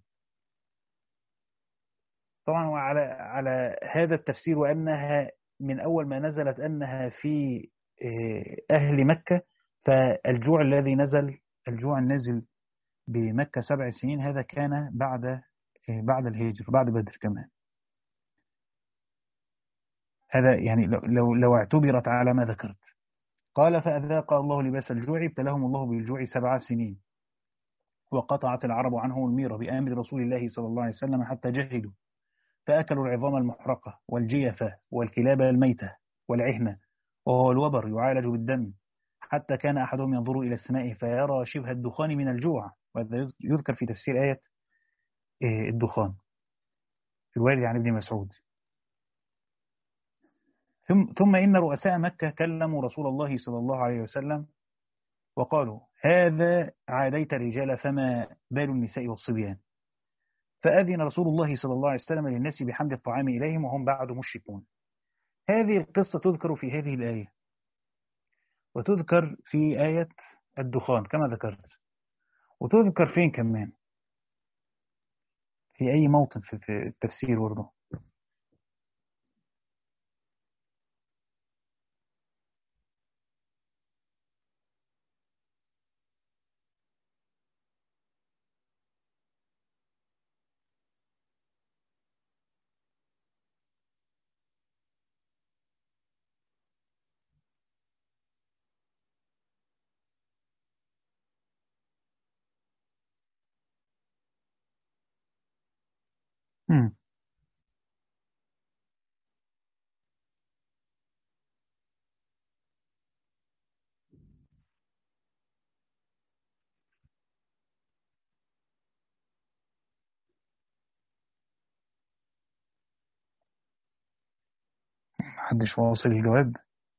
طبعا وعلى على هذا التفسير، وأنها من أول ما نزلت أنها في أهل مكة، فالجوع الذي نزل الجوع النازل بمكة سبع سنين هذا كان بعد بعد الهجر، بعد بدر كمان. هذا يعني لو لو لو اعتبرت على ما ذكرت. قال: فأذاق الله لباس الجوع، ابتلاهم الله بالجوع سبع سنين، وقطعت العرب عنهم الميرة بأمر رسول الله صلى الله عليه وسلم حتى جهدوا، فأكلوا العظام المحرقة والجيفة والكلاب الميتة والعهنة، وهو الوبر يعالج بالدم، حتى كان أحدهم ينظر إلى السماء فيرى شبه الدخان من الجوع. وهذا يذكر في تفسير آية الدخان في الوارد عن ابن مسعود. ثم, ثم إن رؤساء مكة كلموا رسول الله صلى الله عليه وسلم وقالوا: هذا عاديت الرجال فما بال النساء والصبيان. فأذن رسول الله صلى الله عليه وسلم للناس بحمد الطعام إليهم وهم بعد مشركون. هذه القصة تذكر في هذه الآية، وتذكر في آية الدخان كما ذكرت، وتذكر فين كمان، في أي موطن في التفسير برضه. مم. محدش واصل الجواب.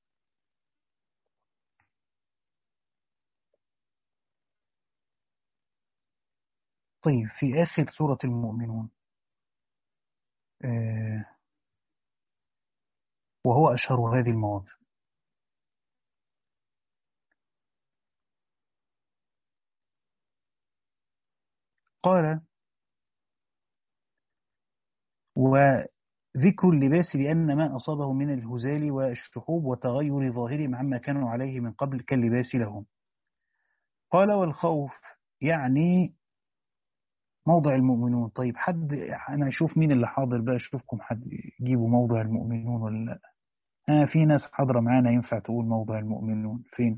طيب في آخر سورة المؤمنون، آه وهو أشهر هذه المواضع، قال: وذكر اللباس بأن ما أصابه من الهزال والشحوب وتغير ظاهرهم عما كانوا عليه من قبل كاللباس لهم. قال: والخوف يعني موضع المؤمنون. طيب حد، أنا أشوف مين اللي حاضر بقى، أشوفكم حد يجيبوا موضع المؤمنون ولا لا. آه في ناس حاضرة معانا ينفع تقول موضع المؤمنون فين؟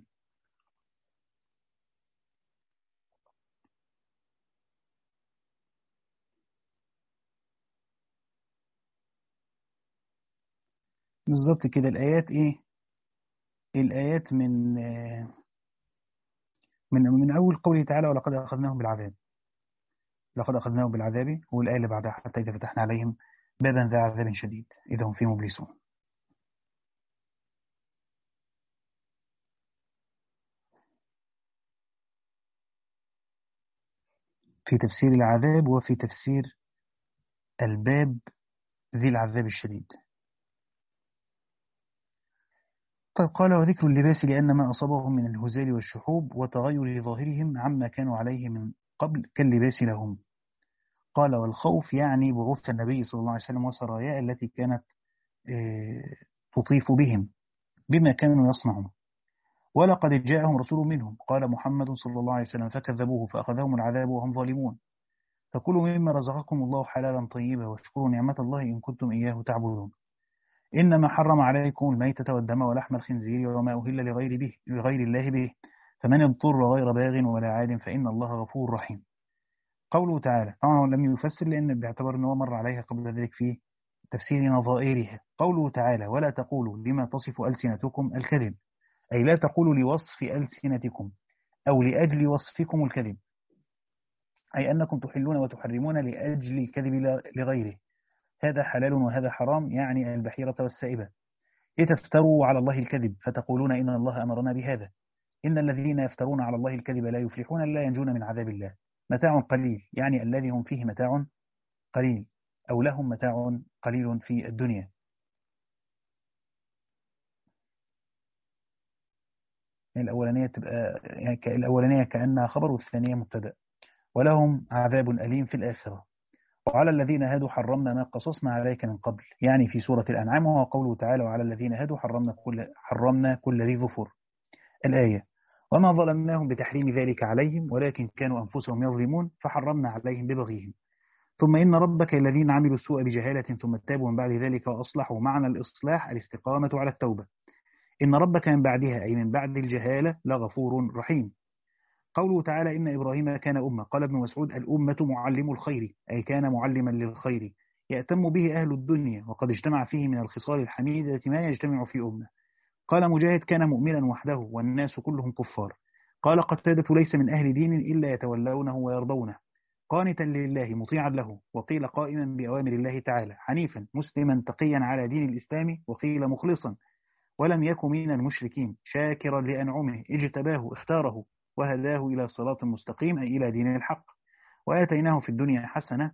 بالظبط كده. الآيات إيه؟ الآيات من آه من من أول قوله تعالى: ولقد أخذناهم بالعذاب. لقد أخذناهم بالعذاب، والآية اللي بعدها: حتى إذا فتحنا عليهم بابا ذا عذاب شديد إذا هم فيه مبلسون. في تفسير العذاب وفي تفسير الباب ذي العذاب الشديد. طيب قال: وذكر اللباس لأن ما أصابهم من الهزال والشحوب وتغير ظاهرهم عما كانوا عليه من قبل كاللباس لهم. قال: والخوف يعني بعوث النبي صلى الله عليه وسلم وسراياه التي كانت تطيف بهم بما كانوا يصنعون. ولقد جاءهم رسول منهم، قال محمد صلى الله عليه وسلم، فكذبوه فأخذهم العذاب وهم ظالمون. فكلوا مما رزقكم الله حلالا طيبا واشكروا نعمة الله إن كنتم إياه تعبدون. إنما حرم عليكم الميتة والدم ولحم الخنزير وما أهل لغير به لغير الله به فمن اضطر غير باغ ولا عاد فإن الله غفور رحيم. قوله تعالى طبعا لم يفسر لأن باعتبار أنه مر عليها قبل ذلك في تفسير نظائرها. قوله تعالى ولا تقولوا لما تصف ألسنتكم الكذب، أي لا تقولوا لوصف ألسنتكم أو لأجل وصفكم الكذب، أي أنكم تحلون وتحرمون لأجل الكذب لغيره، هذا حلال وهذا حرام، يعني البحيرة والسائبة. لتفتروا على الله الكذب فتقولون إن الله أمرنا بهذا، إن الذين يفترون على الله الكذب لا يفلحون لا ينجون من عذاب الله. متاع قليل يعني الذي هم فيه متاع قليل، أو لهم متاع قليل في الدنيا. الأولانية تبقى يعني الأولانية كأنها خبر والثانية مبتدأ. ولهم عذاب أليم في الآخرة. وعلى الذين هادوا حرمنا ما قصصنا عليك من قبل، يعني في سورة الأنعام، وهو قوله تعالى وعلى الذين هادوا حرمنا كل حرمنا كل ذي ظفر. الآية وما ظلمناهم بتحريم ذلك عليهم ولكن كانوا أنفسهم يظلمون فحرمنا عليهم ببغيهم. ثم إن ربك الذين عملوا السوء بجهالة ثم تابوا من بعد ذلك وأصلحوا. معنى الإصلاح الاستقامة على التوبة. إن ربك من بعدها أي من بعد الجهالة لغفور رحيم. قوله تعالى إن إبراهيم كان أمة، قال ابن مسعود الأمة معلم الخير، أي كان معلما للخير يأتم به أهل الدنيا، وقد اجتمع فيه من الخصال الحميدة ما يجتمع في أمة. قال مجاهد كان مؤمنا وحده والناس كلهم كفار. قال قتادة ليس من أهل دين إلا يتولونه ويرضونه، قانتا لله مطيعا له. وقيل قائما بأوامر الله تعالى حنيفا مسلما تقيا على دين الإسلام، وقيل مخلصا ولم يكن من المشركين شاكرا لأنعمه اجتباه اختاره وهداه إلى صراط مستقيم أي إلى دين الحق. وآتيناه في الدنيا حسنة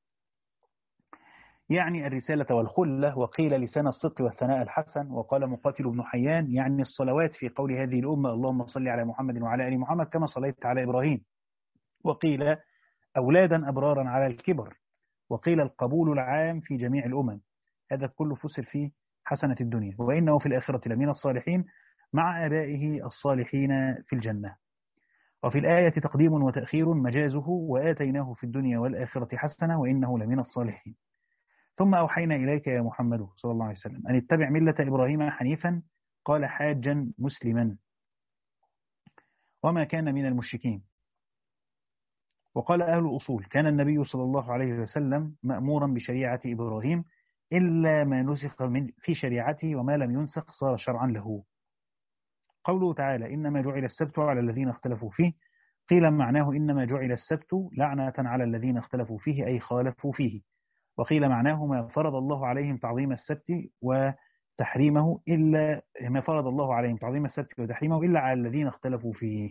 يعني الرسالة والخلة. وقيل لسان الصدق والثناء الحسن. وقال مقاتل بن حيان يعني الصلوات في قول هذه الأمة اللهم صل على محمد وعلى آل محمد كما صليت على إبراهيم. وقيل أولادا أبرارا على الكبر. وقيل القبول العام في جميع الأمم. هذا كله فسر فيه حسنة الدنيا. وإنه في الآخرة لمن الصالحين مع آبائه الصالحين في الجنة. وفي الآية تقديم وتأخير مجازه وآتيناه في الدنيا والآخرة حسنة وإنه لمن الصالحين. ثم أوحينا إليك يا محمد صلى الله عليه وسلم أن اتبع ملة إبراهيم حنيفا، قال حاجا مسلما وما كان من المشركين. وقال أهل الأصول كان النبي صلى الله عليه وسلم مأمورا بشريعة إبراهيم إلا ما نسخ من في شريعته وما لم ينسخ صار شرعا له. قوله تعالى إنما جعل السبت على الذين اختلفوا فيه، قيل معناه إنما جعل السبت لعنة على الذين اختلفوا فيه أي خالفوا فيه. وقيل معناه ما فرض الله عليهم تعظيم السبت وتحريمه إلا ما فرض الله عليهم تعظيم السبت وتحريمه إلا على الذين اختلفوا فيه.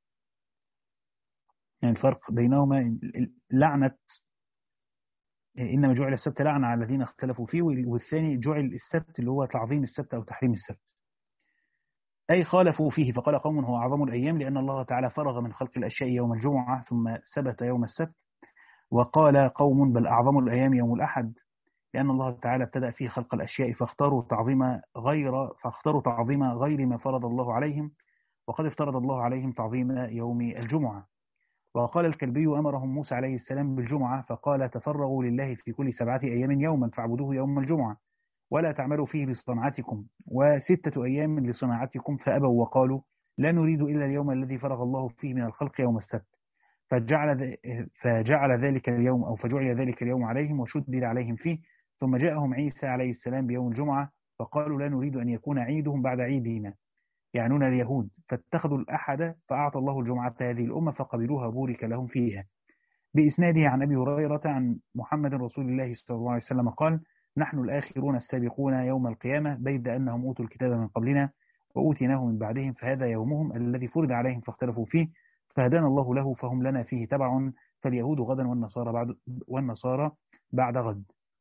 يعني الفرق بينهما لعنة إنما جعل السبت لعنة على الذين اختلفوا فيه، والثاني جعل السبت اللي هو تعظيم السبت أو تحريم السبت أي خالفوا فيه. فقال قوم هو أعظم الأيام لأن الله تعالى فرغ من خلق الأشياء يوم الجمعة ثم ثبت يوم السبت. وقال قوم بل أعظم الأيام يوم الأحد لأن الله تعالى ابتدأ فيه خلق الأشياء فاختاروا تعظيم غير فاختاروا تعظيم غير ما فرض الله عليهم، وقد افترض الله عليهم تعظيم يوم الجمعة. وقال الكلبي أمرهم موسى عليه السلام بالجمعة فقال تفرغوا لله في كل سبعة أيام يوما فاعبدوه يوم الجمعة ولا تعملوا فيه لصنعتكم وستة أيام لصناعتكم فأبوا وقالوا لا نريد إلا اليوم الذي فرغ الله فيه من الخلق يوم السبت فجعل, فجعل ذلك اليوم أو فجعل ذلك اليوم عليهم وشدد عليهم فيه. ثم جاءهم عيسى عليه السلام بيوم الجمعة فقالوا لا نريد أن يكون عيدهم بعد عيدنا، يعنون اليهود، فاتخذوا الأحد فأعطى الله الجمعة هذه الأمة فقبلوها بورك لهم فيها. بإسناده عن أبي هريرة عن محمد رسول الله صلى الله عليه وسلم قال نحن الآخرون السابقون يوم القيامة بيد أنهم أوتوا الكتاب من قبلنا وأوتيناه من بعدهم فهذا يومهم الذي فرض عليهم فاختلفوا فيه فهدانا الله له فهم لنا فيه تبع فاليهود غدا والنصارى بعد, والنصارى بعد غد.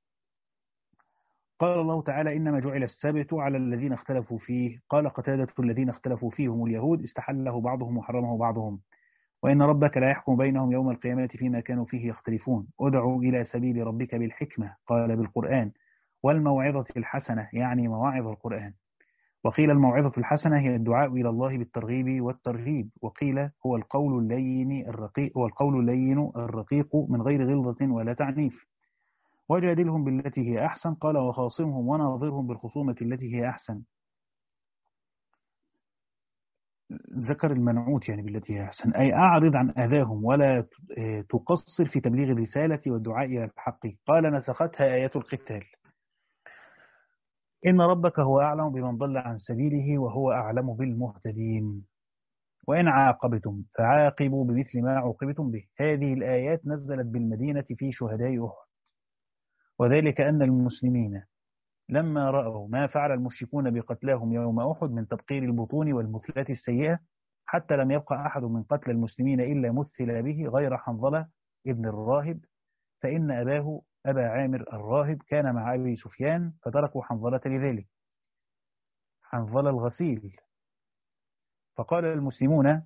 قال الله تعالى إنما جعل السبت على الذين اختلفوا فيه. قال قتادة الذين اختلفوا فيهم اليهود استحله بعضهم وحرمه بعضهم وإن ربك لا يحكم بينهم يوم القيامة فيما كانوا فيه يختلفون. ادعوا إلى سبيل ربك بالحكمة قال بالقرآن والموعظة الحسنة يعني مواعظ القرآن. وقيل الموعظة الحسنة هي الدعاء إلى الله بالترغيب والترهيب. وقيل هو القول اللين الرقيق هو القول اللين الرقيق من غير غلظة ولا تعنيف. وجادلهم بالتي هي أحسن. قال وخاصمهم وناظرهم بالخصومة التي هي أحسن. ذكر المنعوت يعني بالتي هي أحسن، أي أعرض عن أذاهم ولا تقصر في تبليغ الرسالة والدعاء إلى الحق. قال نسختها آيات القتال. إن ربك هو أعلم بمن ضل عن سبيله وهو أعلم بالمهتدين. وإن عاقبتم فعاقبوا بمثل ما عوقبتم به. هذه الآيات نزلت بالمدينة في شهداء أحد، وذلك أن المسلمين لما رأوا ما فعل المشركون بقتلاهم يوم أحد من تبقير البطون والمثلات السيئة، حتى لم يبقى أحد من قتل المسلمين إلا مثل به غير حنظلة ابن الراهب، فإن أباه أبا عامر الراهب كان مع أبي سفيان فتركوا حنظلة لذلك، حنظلة الغسيل. فقال المسلمون،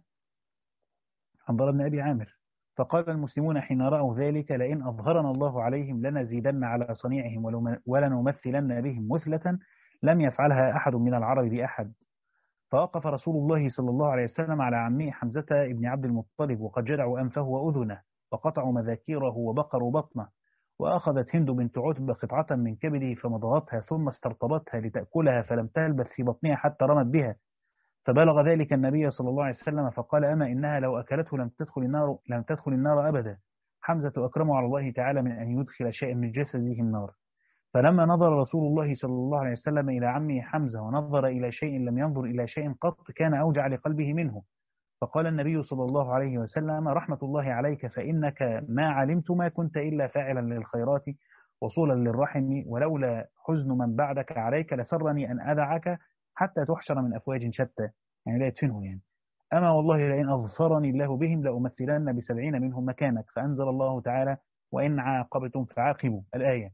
حنظلة بن أبي عامر، فقال المسلمون حين رأوا ذلك لئن أظهرنا الله عليهم لنزيدن على صنيعهم ولنمثلن بهم مثلة لم يفعلها أحد من العرب بأحد. فوقف رسول الله صلى الله عليه وسلم على عمه حمزة بن عبد المطلب وقد جدعوا أنفه وأذنه وقطعوا مذاكيره وبقروا بطنه، وأخذت هند بنت عتبة قطعة من كبده فمضغتها ثم استرطبتها لتأكلها فلم تلبث في بطنها حتى رمت بها، فبلغ ذلك النبي صلى الله عليه وسلم فقال أما إنها لو أكلته لم تدخل النار لم تدخل النار أبدا. حمزة أكرم على الله تعالى من أن يدخل شيئا من جسده النار. فلما نظر رسول الله صلى الله عليه وسلم إلى عمه حمزة ونظر إلى شيء لم ينظر إلى شيء قط كان أوجع لقلبه منه، فقال النبي صلى الله عليه وسلم رحمة الله عليك فإنك ما علمت ما كنت إلا فاعلا للخيرات وصولا للرحم، ولولا حزن من بعدك عليك لسرني أن أدعك حتى تحشر من أفواج شتى، يعني لا يدفنه يعني. أما والله لئن أظفرني الله بهم لأمثلن بسبعين منهم مكانك. فأنزل الله تعالى وإن عاقبتم فعاقبوا الآية.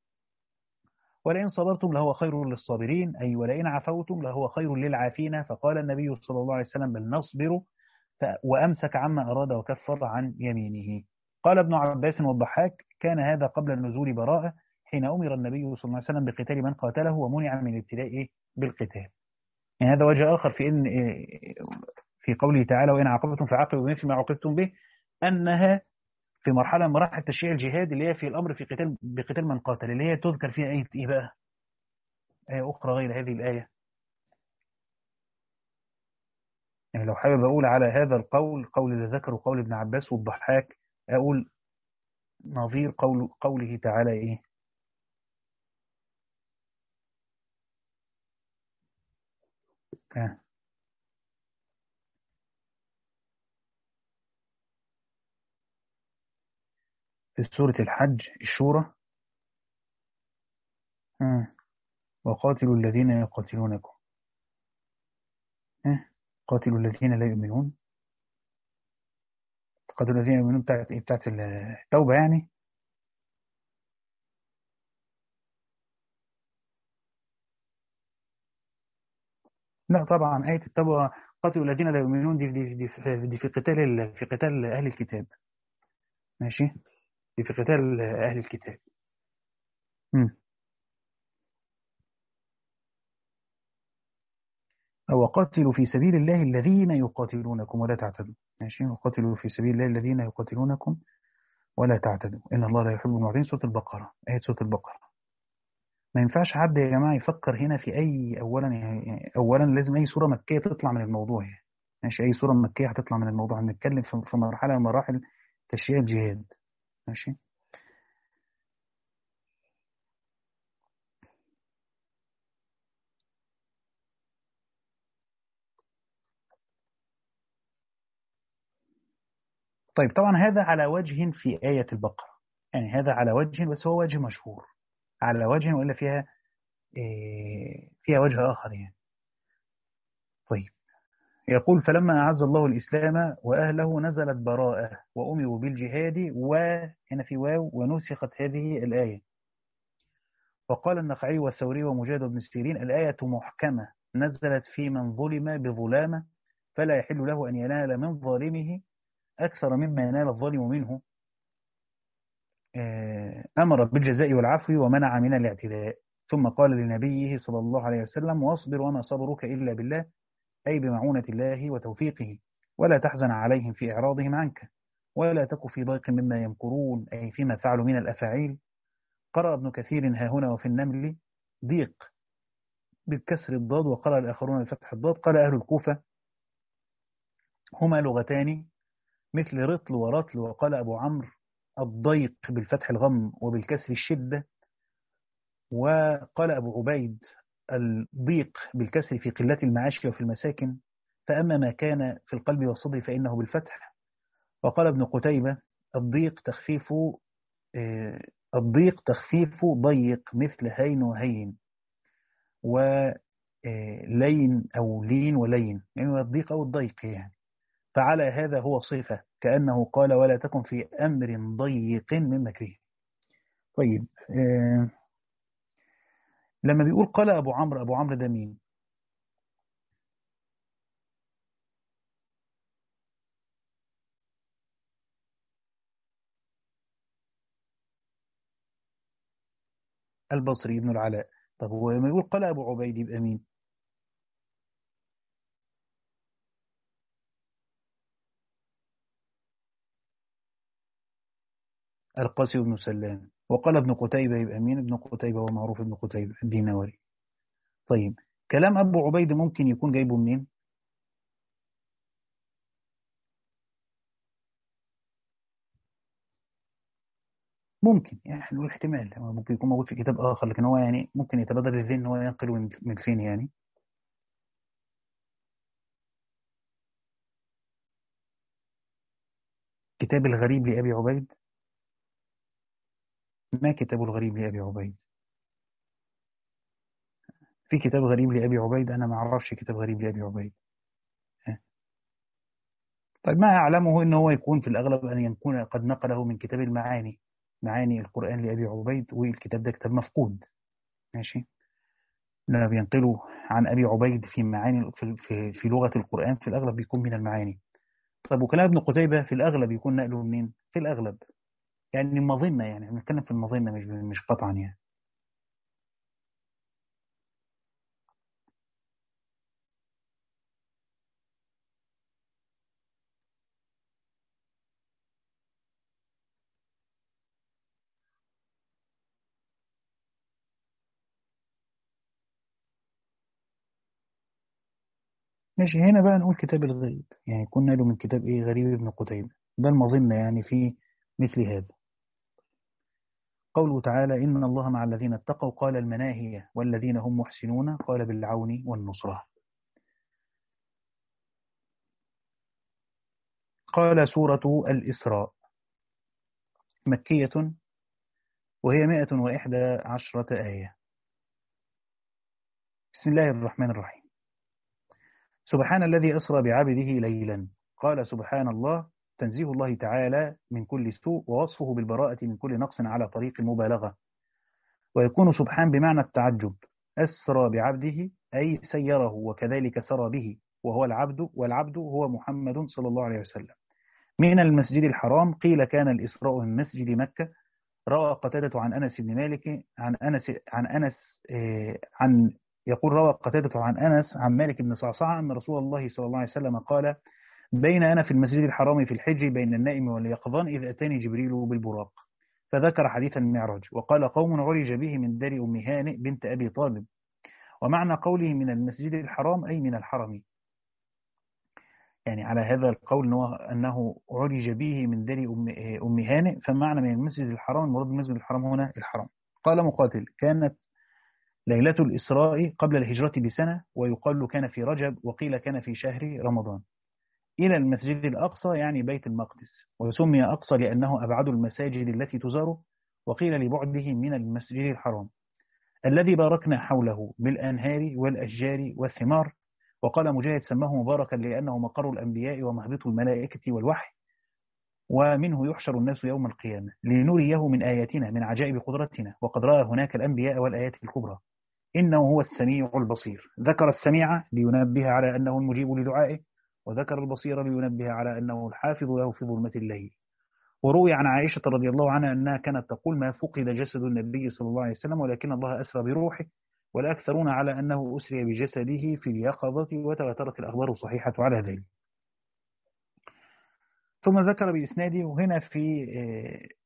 ولئن صبرتم لهو خير للصابرين، أي ولئن عفوتم لهو خير للعافين. فقال النبي صلى الله عليه وسلم بل نصبر، وأمسك عما أراد وكفر عن يمينه. قال ابن عباس والضحاك كان هذا قبل النزول براءة حين أمر النبي صلى الله عليه وسلم بقتال من قاتله ومنع من الابتلاء بالقتال. يعني هذا وجه آخر في إن في قوله تعالى وإن عاقبتم فعاقبوا بمثل ما عوقبتم به، أنها في مرحلة من مراحل تشريع الجهاد اللي هي في الأمر في قتال بقتال من قاتل، اللي هي تذكر فيها آية إيه بقى؟ آية أخرى غير هذه الآية. يعني لو حابب أقول على هذا القول قول اللي ذكره قول ابن عباس والضحاك أقول نظير قول قوله تعالى إيه؟ آه. في سورة الحج الشورى آه. وقاتلوا الذين يقاتلونكم آه. قاتلوا الذين لا يؤمنون. قاتلوا الذين يؤمنون بتاعت إيه؟ بتاعت التوبة يعني. لا طبعا آية التوبة قاتلوا الذين لا يؤمنون دي دي دي في, دي في قتال ال- في قتال أهل الكتاب. ماشي. دي في قتال أهل الكتاب. مم. وقاتلوا في سبيل الله الذين يقاتلونكم ولا تعتدوا. ماشي. وقاتلوا في سبيل الله الذين يقاتلونكم ولا تعتدوا إن الله لا يحب المعتدين. سورة البقرة، آية سورة البقرة. ما ينفعش حد يا جماعة يفكر هنا في أي أولا يعني أولا لازم أي سورة مكية تطلع من الموضوع يعني. ماشي. أي سورة مكية هتطلع من الموضوع. هنتكلم في في مرحلة من مراحل تشريع الجهاد. ماشي. طيب طبعا هذا على وجه في آية البقرة، يعني هذا على وجه بس هو وجه مشهور على وجه، وإلا فيها إيه فيها وجه آخر يعني. طيب يقول فلما أعز الله الإسلام وأهله نزلت براءة وأمروا بالجهاد، وهنا في واو ونسخت هذه الآية. وقال النخعي والثوري ومجاهد بن سيرين الآية محكمة نزلت في من ظلم بظلامة فلا يحل له أن ينال من ظالمه أكثر مما ينال الظالم منه. أمر بالجزاء والعفو ومنع من الاعتداء. ثم قال لنبيه صلى الله عليه وسلم واصبر وما صبرك إلا بالله، أي بمعونة الله وتوفيقه، ولا تحزن عليهم في إعراضهم عنك، ولا تك في ضيق مما يمكرون، أي فيما فعلوا من الأفاعيل، قرأ ابن كثير ها هنا وفي النمل ضيق بالكسر الضاد، وقرأ الآخرون بفتح الضاد. قال أهل الكوفة هما لغتان مثل رطل ورطل. وقال أبو عمرو الضيق بالفتح الغم وبالكسر الشدة. وقال أبو عبيد الضيق بالكسر في قلة المعاش وفي المساكن، فأما ما كان في القلب والصدر فإنه بالفتح. وقال ابن قتيبة الضيق تخفيف الضيق تخفيف ضيق مثل هين وهين، ولين أو لين ولين، يعني الضيق أو الضيق يعني. فعلى هذا هو صفة، كأنه قال ولا تكن في أمر ضيق من مكره. طيب آه لما بيقول قال أبو عمرو، أبو عمرو ده مين؟ البصري ابن العلاء. طب هو لما يقول قال أبو عبيد يبقى مين؟ القاسي بن سلام. وقال ابن قتيبة يبقى مين؟ ابن قتيبة هو معروف ابن قتيبة الدينوري. طيب كلام أبو عبيد ممكن يكون جايبه منين؟ ممكن يعني احنا نقول احتمال، هو ممكن يكون موجود في كتاب آخر، لكن هو يعني ممكن يتبادر الذهن ان هو ينقل من من فين يعني. كتاب الغريب لأبي عبيد. ما كتاب الغريب لأبي عبيد؟ في كتاب غريب لأبي عبيد؟ أنا ما أعرفش كتاب غريب لأبي عبيد. ها. طيب ما أعلمه إن هو يكون في الأغلب أن يكون قد نقله من كتاب المعاني، معاني القرآن لأبي عبيد، والكتاب ده كتاب مفقود. ماشي. لما بينقلوا عن أبي عبيد في معاني في, في, في لغة القرآن في الأغلب بيكون من المعاني. طيب وكلام ابن قتيبة في الأغلب يكون نقله منين؟ في الأغلب يعني المظنة، يعني بنتكلم في المظنة مش مش قطعا يعني. ماشي. هنا بقى نقول كتاب الغريب، يعني كنا له من كتاب ايه؟ غريب ابن قتيبة. ده المظنة يعني في مثل هذا. قوله تعالى إن الله مع الذين اتقوا، قال المناهية والذين هم محسنون، قال بالعون والنصرة. قال سورة الإسراء مكية، وهي مائة وإحدى عشرة آية. بسم الله الرحمن الرحيم. سبحان الذي أسرى بعبده ليلا. قال سبحان الله تنزيه الله تعالى من كل سوء، ووصفه بالبراءة من كل نقص على طريق المبالغة. ويكون سبحان بمعنى التعجب. أسرى بعبده أي سيره، وكذلك سرى به، وهو العبد، والعبد هو محمد صلى الله عليه وسلم، من المسجد الحرام. قيل كان الإسراء من مسجد مكة. روى قتادة عن أنس بن مالك عن أنس عن أنس آه، عن يقول روى قتادة عن أنس عن مالك بن صعصعة أن رسول الله صلى الله عليه وسلم قال بين أنا في المسجد الحرام في الحج بين النائم واليقظان إذ أتاني جبريل بالبراق، فذكر حديث المعراج. وقال قوم عرج به من دار أم هانئ بنت أبي طالب. ومعنى قوله من المسجد الحرام أي من الحرم، يعني على هذا القول أنه, أنه عرج به من دار أم, أم هانئ، فمعنى من المسجد الحرام المراد بالمسجد الحرام هنا الحرم. قال مقاتل كانت ليلة الإسراء قبل الهجرة بسنة، ويقال كان في رجب، وقيل كان في شهر رمضان، إلى المسجد الأقصى يعني بيت المقدس. وسمي أقصى لأنه أبعد المساجد التي تزار، وقيل لبعده من المسجد الحرام الذي باركنا حوله بالأنهار والأشجار والثمار. وقال مجاهد سماه مباركا لأنه مقر الأنبياء ومهبط الملائكة والوحي، ومنه يحشر الناس يوم القيامة لنريه من آياتنا من عجائب قدرتنا، وقد رأى هناك الأنبياء والآيات الكبرى، إنه هو السميع البصير. ذكر السميع لينبه على أنه المجيب لدعائه، وذكر البصير لينبه على أنه الحافظ له في ظلمة الليل. وروي عن عائشة رضي الله عنها أنها كانت تقول ما فقد جسد النبي صلى الله عليه وسلم ولكن الله أسرى بروحه، والأكثرون على أنه أسري بجسده في اليقظة، وتواترت الأخبار صحيحة على ذلك. ثم ذكر بإسناده، وهنا في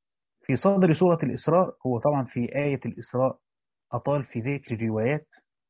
في صدر سورة الإسراء، هو طبعا في آية الإسراء أطال في ذكر روايات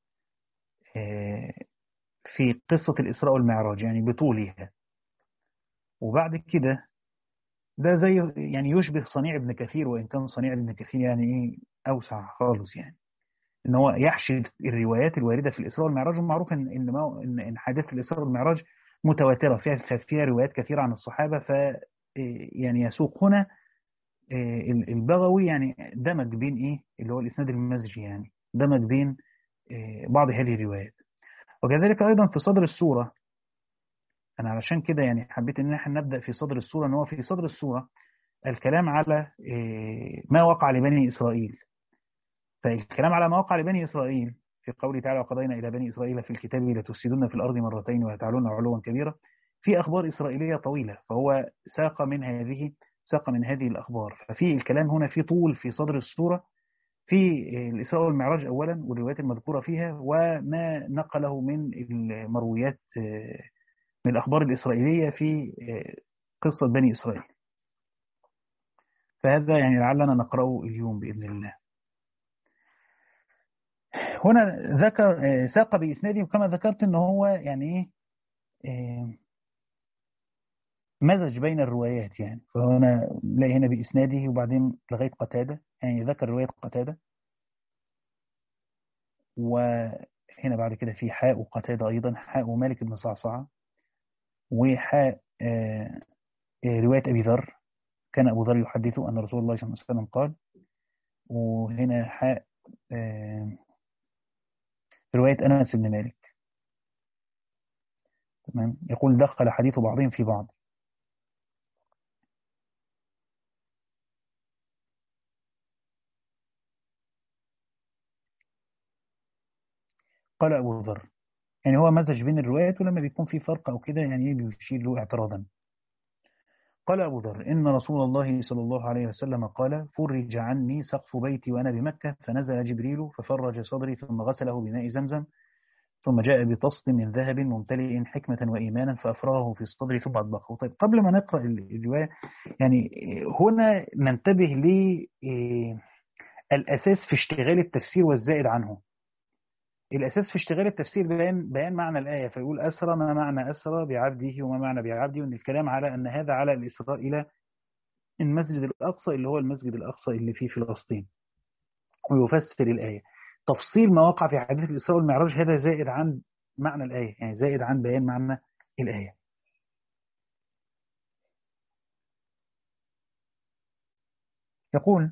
في قصة الإسراء والمعراج يعني بطولها. وبعد كده ده زي يعني يشبه صنيع ابن كثير، وإن كان صنيع ابن كثير يعني إيه أوسع خالص، يعني إن هو يحشي الروايات الواردة في الإسراء والمعراج. ومعروف إن إن ما- إن إن حادثة الإسراء والمعراج متواترة، فيها فيها روايات كثيرة عن الصحابة. ف يعني يسوق هنا البغوي يعني دمج بين إيه اللي هو الإسناد المزجي، يعني دمج بين بعض هذه الروايات. وكذلك أيضا في صدر السورة، أنا علشان كده يعني حبيت إن احنا نبدأ في صدر السورة، إن هو في صدر السورة الكلام على ما وقع لبني إسرائيل. فالكلام على ما وقع لبني إسرائيل في قوله تعالى: وقضينا إلى بني إسرائيل في الكتاب لتفسدن في الأرض مرتين وتعلون علوا كبيرا، في أخبار إسرائيلية طويلة، فهو ساق من هذه ساق من هذه الأخبار. ففي الكلام هنا في طول في صدر السورة في الإسراء والمعراج أولا والروايات المذكورة فيها، وما نقله من المرويات من الأخبار الإسرائيلية في قصة بني إسرائيل. فهذا يعني لعلنا نقرأه اليوم بإذن الله. هنا ذكر ساق بإسناده، وكما ذكرت أنه هو يعني إيه مزج بين الروايات، يعني فهنا لا هنا بإسناده وبعدين لغاية قتادة، يعني ذكر رواية قتادة، وهنا بعد كده في حاء وقتادة أيضا، حاء ومالك بن صعصعة، وحاء آه رواية أبي ذر، كان أبو ذر يحدث أن رسول الله صلى الله عليه وسلم قال. وهنا حاء آه رواية أنس بن مالك. تمام. يقول: دخل حديث بعضهم في بعض. قال أبو ذر، يعني هو مزج بين الروايات، ولما بيكون في فرق أو كده يعني بيشير له اعتراضا. قال أبو ذر: إن رسول الله صلى الله عليه وسلم قال: فرج عني سقف بيتي وأنا بمكة، فنزل جبريل ففرج صدري ثم غسله بماء زمزم، ثم جاء بطست من ذهب ممتلئ حكمة وإيمانا فأفرغه في الصدر ثم أطبقه. طيب قبل ما نقرأ الرواية يعني هنا ننتبه للأساس في اشتغال التفسير والزائد عنه. الأساس في اشتغال التفسير بيان, بيان معنى الآية، فيقول: أسرى، ما معنى أسرى بعبده وما معنى بعبده، وأن الكلام على أن هذا على الإسراء إلى المسجد الأقصى اللي هو المسجد الأقصى اللي في فلسطين، ويفسر الآية. تفصيل ما وقع في حديث الإسراء والمعراج هذا زائد عن معنى الآية، يعني زائد عن بيان معنى الآية. يقول: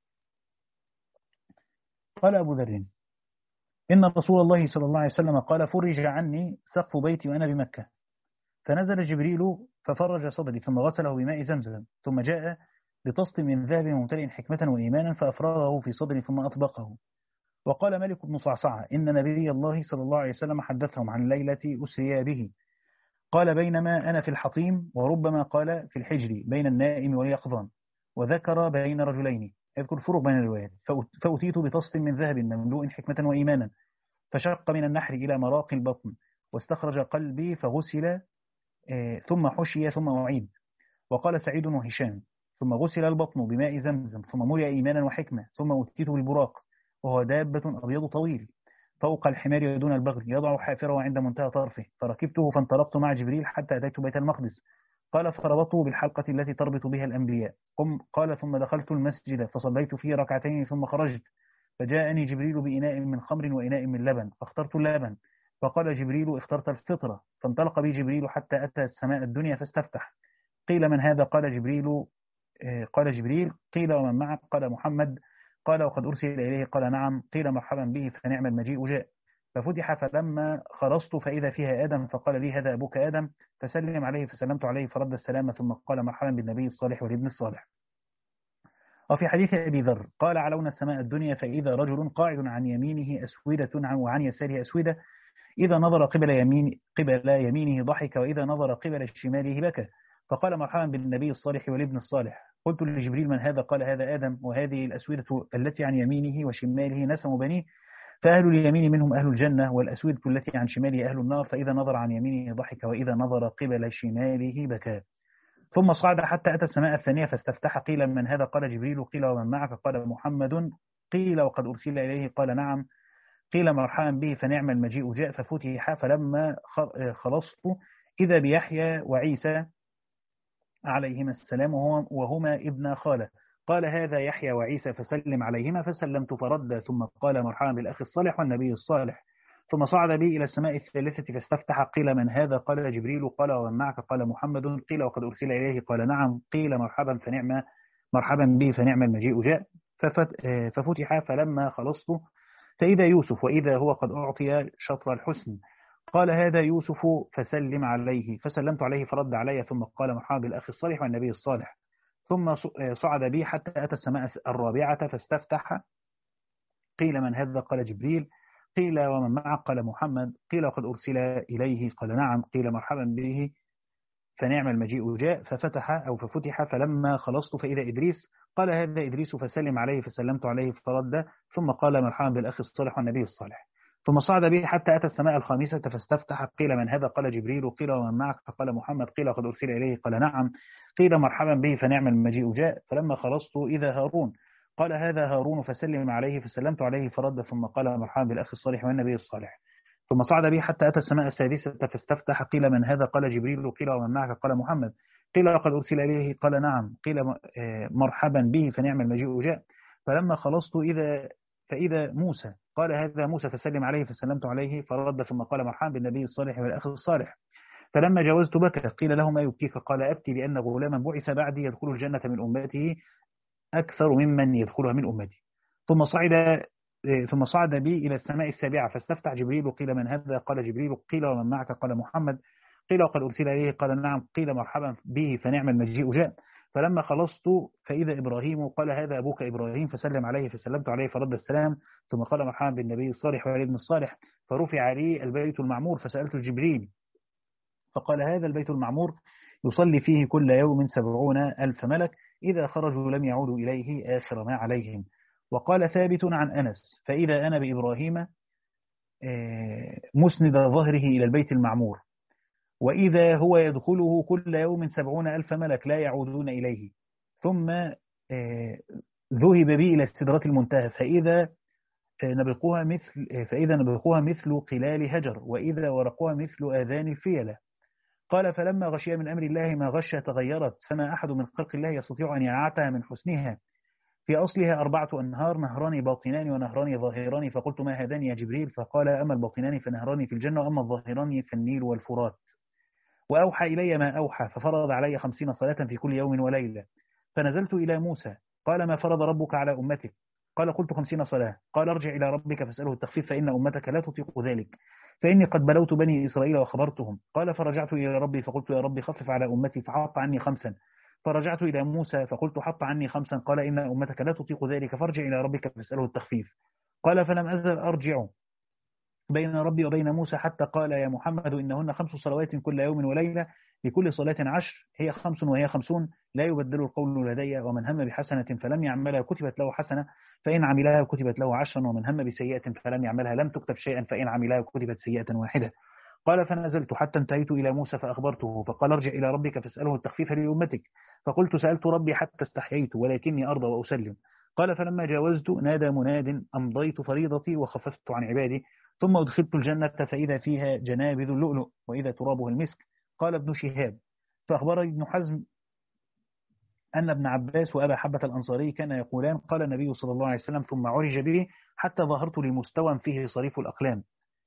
قال أبو ذر: إن رسول الله صلى الله عليه وسلم قال: فرج عني سقف بيتي وأنا بمكة، فنزل جبريل ففرج صدري ثم غسله بماء زمزم، ثم جاء بطست من ذهب ممتلئ حكمة وإيمانا فأفرغه في صدري ثم أطبقه. وقال مالك بن صعصعة: إن نبي الله صلى الله عليه وسلم حدثهم عن ليلة أسري به، قال: بينما أنا في الحطيم، وربما قال في الحجر بين النائم واليقظان، وذكر بين رجلين، يذكر فرق بين الروايات. فأتيت بطست من ذهب مملوء حكمة وإيمانا، فشق من النحر إلى مراق البطن، واستخرج قلبي فغسل ثم حشي ثم أعيد. وقال سعيد وهشام: ثم غسل البطن بماء زمزم، ثم ملئ إيمانا وحكمة، ثم أتيت بالبراق، وهو دابة أبيض طويل فوق الحمار دون البغل، يضع حافره عند منتهى طرفه، فركبته فانطلقت مع جبريل حتى أتيت بيت المقدس. قال: فربطته بالحلقة التي تربط بها الأنبياء. قم قال: ثم دخلت المسجد فصليت فيه ركعتين ثم خرجت، فجاءني جبريل بإناء من خمر وإناء من لبن، فاخترت اللبن. فقال جبريل: اخترت الفطرة. فانطلق بي جبريل حتى أتى السماء الدنيا فاستفتح. قيل: من هذا؟ قال جبريل قال جبريل: قيل: ومن معك؟ قال: محمد. قال: وقد أرسل إليه؟ قال: نعم. قيل: مرحبا به، فنعم المجيء جاء. ففتح، فلما خرجت فإذا فيها آدم، فقال لي: هذا أبوك آدم، فسلم عليه، فسلمت عليه، فرد السلام، ثم قال: مرحبا بالنبي الصالح والابن الصالح. وفي حديث أبي ذر قال: علونا السماء الدنيا فإذا رجل قاعد عن يمينه أسودة وعن يساره أسودة، إذا نظر قبل يمين قبل يمينه ضحك، وإذا نظر قبل شماله بكى. فقال: مرحبا بالنبي الصالح والابن الصالح. قلت لجبريل: من هذا؟ قال: هذا آدم، وهذه الأسودة التي عن يمينه وشماله نسم بنيه، فأهل اليمين منهم أهل الجنة، والأسودة التي عن شماله أهل النار، فإذا نظر عن يمينه ضحك، وإذا نظر قبل شماله بكى. ثم صعد حتى أتى السماء الثانية فاستفتح، قيل من هذا؟ قال جبريل. قيل ومن معك؟ قال محمد. قيل وقد أرسل إليه؟ قال نعم. قيل مرحبا به، فنعم المجيء جاء. ففتح، فلما خلصت إذا بيحيى وعيسى عليهما السلام وهما ابن خالة. قال هذا يحيى وعيسى فسلم عليهما، فسلمت فرد، ثم قال مرحبا بالأخ الصالح والنبي الصالح. ثم صعد بي إلى السماء الثالثة فاستفتح، قيل من هذا؟ قال جبريل. قال ومن معك؟ قال محمد. قيل وقد أرسل إليه؟ قال نعم. قيل مرحبا فنعم مرحبا به، فنعم المجيء جاء. ففتح، فلما خلصت فإذا يوسف، وإذا هو قد أعطي شطر الحسن. قال هذا يوسف فسلم عليه، فسلمت عليه فرد علي، ثم قال مرحبا بالأخ الصالح والنبي الصالح. ثم صعد بي حتى أتى السماء الرابعة فاستفتح، قيل من هذا؟ قال جبريل. قيل ومن معه؟ قال محمد. قيل وقد أرسل إليه؟ قال نعم. قيل مرحبا به، فنعم المجيء جاء. ففتح أو ففتح، فلما خلصت فإذا إدريس. قال هذا إدريس فسلم عليه، فسلمت عليه فرد، ثم قال مرحبا بالأخ الصالح والنبي الصالح. ثم صعد به حتى أتى السماء الخامسة فاستفتح، قيل من هذا؟ قال جبريل. قيل ومن معك؟ قال محمد. قيل وقد أرسل إليه؟ قال نعم. قيل مرحبا به، فنعم المجيء جاء. فلما خلصت إذا هارون. قال هذا هارون فسلم عليه، فسلمت عليه فرد، ثم قال مرحبا بالأخ الصالح والنبي الصالح. ثم صعد به حتى أتى السماء السادسة فاستفتح، قيل من هذا؟ قال جبريل. قيل ومن معك؟ قال محمد. قيل وقد أرسل إليه؟ قال نعم. قيل مرحبا به، فنعم المجيء جاء. فلما خلصت إذا فإذا موسى. قال هذا موسى فسلم عليه، فسلمت عليه فرد، ثم قال مرحبا بالنبي الصالح والأخ الصالح. فلما جاوزت بكى، قيل له ما يبكيك؟ قال أبكي لأن غلاما بعث بعدي يدخل الجنة من أمته أكثر ممن يدخلها من أمتي. ثم صعد ثم صعد بي إلى السماء السابعة فاستفتح جبريل، قيل من هذا؟ قال جبريل. قيل ومن معك؟ قال محمد. قيل وقد أرسل إليه؟ قال نعم. قيل مرحبا به، فنعم المجيء جاء. فلما خلصت فإذا إبراهيم. قال هذا أبوك إبراهيم، فسلم عليه، فسلمت عليه فرد السلام، ثم قال مرحبا بالنبي الصالح والابن الصالح. فرفع لي البيت المعمور، فسألت جبريل فقال هذا البيت المعمور يصلي فيه كل يوم سبعون ألف ملك، إذا خرجوا لم يعودوا إليه آخر ما عليهم. وقال ثابت عن أنس فإذا أنا بإبراهيم مسند ظهره إلى البيت المعمور، وإذا هو يدخله كل يوم سبعون ألف ملك لا يعودون إليه. ثم ذهب بي إلى السدرة المنتهى فإذا نبقها مثل فإذا نبقها مثل قلال هجر، وإذا ورقها مثل آذان الفيلة. قال فلما غشي من أمر الله ما غش تغيرت، فما أحد من خلق الله يستطيع أن ينعتها من حسنها. في أصلها أربعة أنهار، نهران باطنان ونهران ظاهران. فقلت ما هذان يا جبريل؟ فقال أما الباطنان فنهران في الجنة، وأما الظاهران فالنيل والفرات. وأوحى إلي ما أوحى، ففرض علي خمسين صلاة في كل يوم وليلة. فنزلت إلى موسى قال ما فرض ربك على أمتك؟ قال قلت خمسين صلاة. قال ارجع إلى ربك فاسأله التخفيف، فإن أمتك لا تطيق ذلك، فإني قد بلوت بني إسرائيل وخبرتهم. قال فرجعت إلى ربي فقلت يا ربي خفف على أمتي، فحط عني خمسا. فرجعت إلى موسى فقلت حط عني خمسا. قال إن أمتك لا تطيق ذلك، فارجع إلى ربك فاسأله التخفيف. قال فلم أزل أرجع بين ربي وبين موسى حتى قال يا محمد إنهن خمس صلوات كل يوم وليلة، لكل صلاة عشر، هي خمس وهي خمسون، لا يبدل القول لدي. ومن هم بحسنة فلم يعملها كتبت له حسنة فإن عملها كتبت له عشرا، ومن هم بسيئة فلم يعملها لم تكتب شيئا فإن عملها كتبت سيئة واحدة. قال فنزلت حتى انتهيت إلى موسى فأخبرته، فقال ارجع إلى ربك فاسأله التخفيف لأمتك. فقلت سألت ربي حتى استحييت، ولكني أرضى وأسلم. قال فلما جاوزت نادى مناد أمضيت فريضتي وخففت عن عبادي، ثم أدخلت الجنة فإذا فيها جنابذ اللؤلؤ وإذا ترابها المسك. قال ابن شهاب فأخبرني ابن حزم أن ابن عباس وأبا حبة الأنصاري كان يقولان قال النبي صلى الله عليه وسلم ثم عرج به حتى ظهرت لمستوى فيه صريف الأقلام.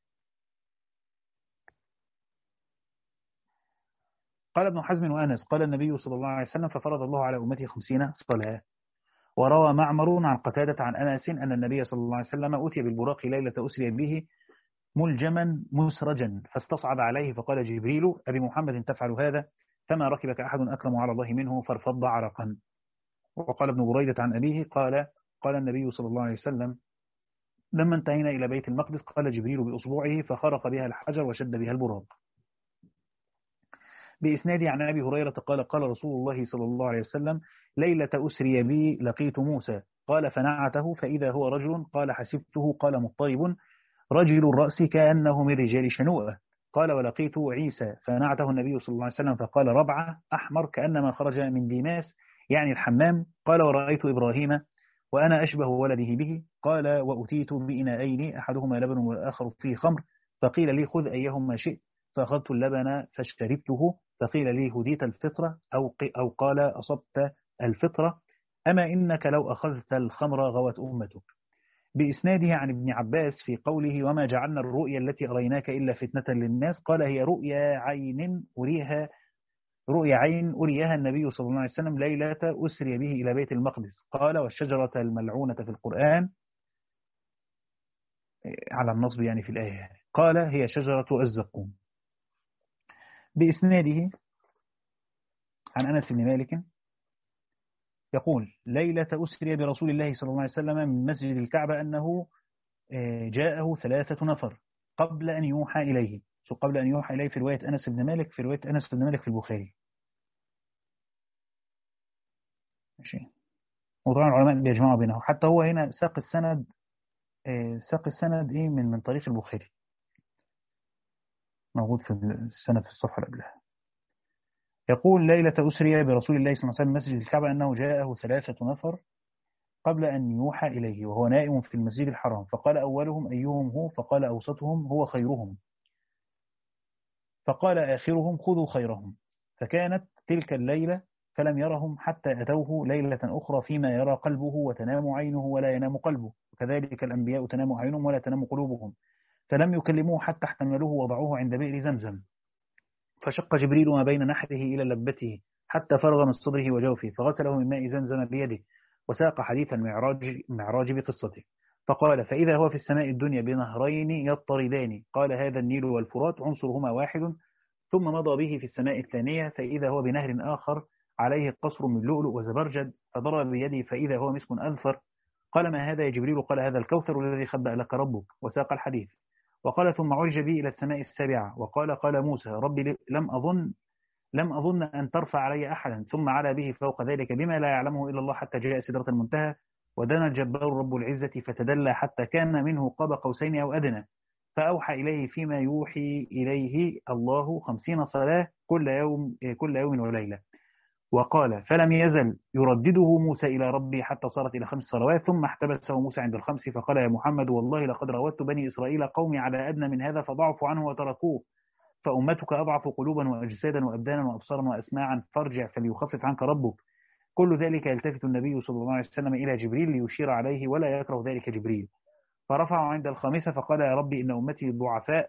قال ابن حزم وأنس قال النبي صلى الله عليه وسلم ففرض الله على أمته خمسين صلاة. وروى معمر عن قتادة عن أنس أن النبي صلى الله عليه وسلم أتي بالبراق ليلة أسري به ملجما مسرجا، فاستصعب عليه فقال جبريل أبي محمد تفعل هذا؟ فما ركبك أحد أكرم على الله منه، فارفض عرقا. وقال ابن بريدة عن أبيه قال قال النبي صلى الله عليه وسلم لما انتهينا إلى بيت المقدس قال جبريل بأصبعه فخرق بها الحجر وشد بها البراق. بإسنادي عن أبي هريرة قال قال رسول الله صلى الله عليه وسلم ليلة أسري بي لقيت موسى، قال فنعته فإذا هو رجل، قال حسبته، قال مضطرب رجل الرأس كأنه من رجال شنوءة، قال ولقيت عيسى فنعته النبي صلى الله عليه وسلم فقال ربعة أحمر كأنما خرج من ديماس يعني الحمام. قال ورأيت إبراهيم وأنا أشبه ولده به. قال وأتيت بإناءين أحدهما لبن والآخر فيه خمر فقيل لي خذ أيهما شئت فأخذت اللبن فاشتربته فقيل لي هديت الفطرة أو, أو قال أصبت الفطرة أما إنك لو أخذت الخمر غوت أمتك. بإسناده عن ابن عباس في قوله وما جعلنا الرؤيا التي أريناك إلا فتنة للناس قال هي رؤيا عين أريها رؤيا عين أريها النبي صلى الله عليه وسلم ليلة أسري به إلى بيت المقدس. قال والشجرة الملعونة في القرآن على النصب يعني في الآية قال هي شجرة الزقوم. بإسناده عن أنس بن مالك يقول ليلة أسري برسول الله صلى الله عليه وسلم من مسجد الكعبة أنه جاءه ثلاثة نفر قبل أن يوحى إليه. قبل أن يوحى إليه في رواية أنس بن مالك في رواية أنس بن مالك في البخاري. ماشي. وطبعا العلماء بيجمعوا بينه حتى هو هنا ساق السند ساق السند إيه من من طريق البخاري موجود في السند في الصفحة اللي قبلها. يقول ليلة أسري برسول الله صلى الله عليه وسلم مسجد الكعبة أنه جاءه ثلاثة نفر قبل أن يوحى إليه وهو نائم في المسجد الحرام فقال أولهم أيهم هو فقال أوسطهم هو خيرهم فقال آخرهم خذوا خيرهم. فكانت تلك الليلة فلم يرهم حتى أتوه ليلة أخرى فيما يرى قلبه وتنام عينه ولا ينام قلبه وكذلك الأنبياء تنام عينهم ولا تنام قلوبهم فلم يكلموه حتى احتملوه وضعوه عند بئر زمزم فشق جبريل ما بين نحره إلى لبته حتى فرغ من صدره وجوفه فغسله من ماء زمزم بيده وساق حديث المعراج معراج بقصته فقال فإذا هو في السماء الدنيا بنهرين يضطردان قال هذا النيل والفرات عنصرهما واحد ثم مضى به في السماء الثانية فإذا هو بنهر آخر عليه قصر من لؤلؤ وزبرجد فضرب بيده فإذا هو مسك أذفر قال ما هذا يا جبريل قال هذا الكوثر الذي خبأ لك ربك وساق الحديث وقال ثم عرج بي إلى السماء السابعة وقال قال موسى ربي لم أظن لم أظن أن ترفع علي أحدا ثم علا به فوق ذلك بما لا يعلمه إلا الله حتى جاء سدرة المنتهى ودنا الجبار رب العزة فتدلى حتى كان منه قاب قوسين أو أدنى فأوحى إليه فيما يوحي إليه الله خمسين صلاة كل يوم كل يوم وليلة وقال فلم يزل يردده موسى إلى ربي حتى صارت إلى خمس صلوات ثم احتبسه موسى عند الخمس فقال يا محمد والله لقد راودت بني إسرائيل قومي على أدنى من هذا فضعفوا عنه وتركوه فأمتك أضعف قلوبا وأجسادا وأبدانا وأبصارا وأسماعا فارجع فليخفف عنك ربك. كل ذلك يلتفت النبي صلى الله عليه وسلم إلى جبريل ليشير عليه ولا يكره ذلك جبريل فرفعه عند الخامسة فقال يا ربي إن أمتي ضعفاء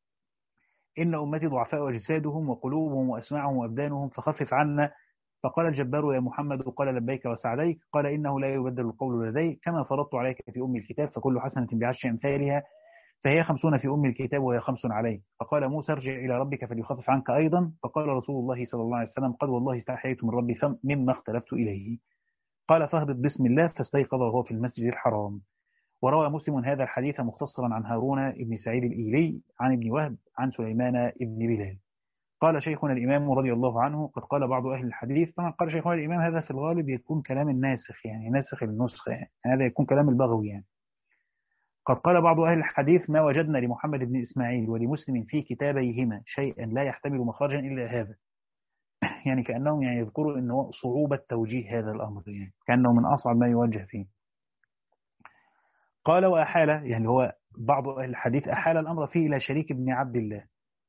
إن أمتي ضعفاء وأجسادهم وقلوبهم وأسماعهم وأبدانهم فخفف عنا فقال الجبار يا محمد قال لبيك وسعديك قال إنه لا يبدل القول لدي كما فرضت عليك في أم الكتاب فكل حسنة بعشر أمثالها فهي خمسون في أم الكتاب وهي خمس عليه. فقال موسى ارجع إلى ربك فليخفف عنك أيضا فقال رسول الله صلى الله عليه وسلم قد والله استحييت من ربي مما اختلفت إليه قال فاهبط بسم الله فاستيقظ وهو في المسجد الحرام. وروى مسلم هذا الحديث مختصرا عن هارون بن سعيد الإيلي عن ابن وهب عن سليمان بن بلال. قال شيخنا الإمام رضي الله عنه قد قال بعض أهل الحديث طبعا قال شيخنا الإمام هذا في الغالب يكون كلام الناسخ يعني ناسخ النسخة يعني. هذا يكون كلام البغوي يعني. قد قال بعض أهل الحديث ما وجدنا لمحمد بن إسماعيل ولمسلم في كتابيهما شيئا لا يحتمل مخرجا إلا هذا يعني كأنهم يعني يذكروا أنه صعوبة توجيه هذا الأمر يعني كأنه من أصعب ما يوجه فيه. قال وأحال يعني هو بعض أهل الحديث أحال الأمر فيه إلى شريك بن عبد الله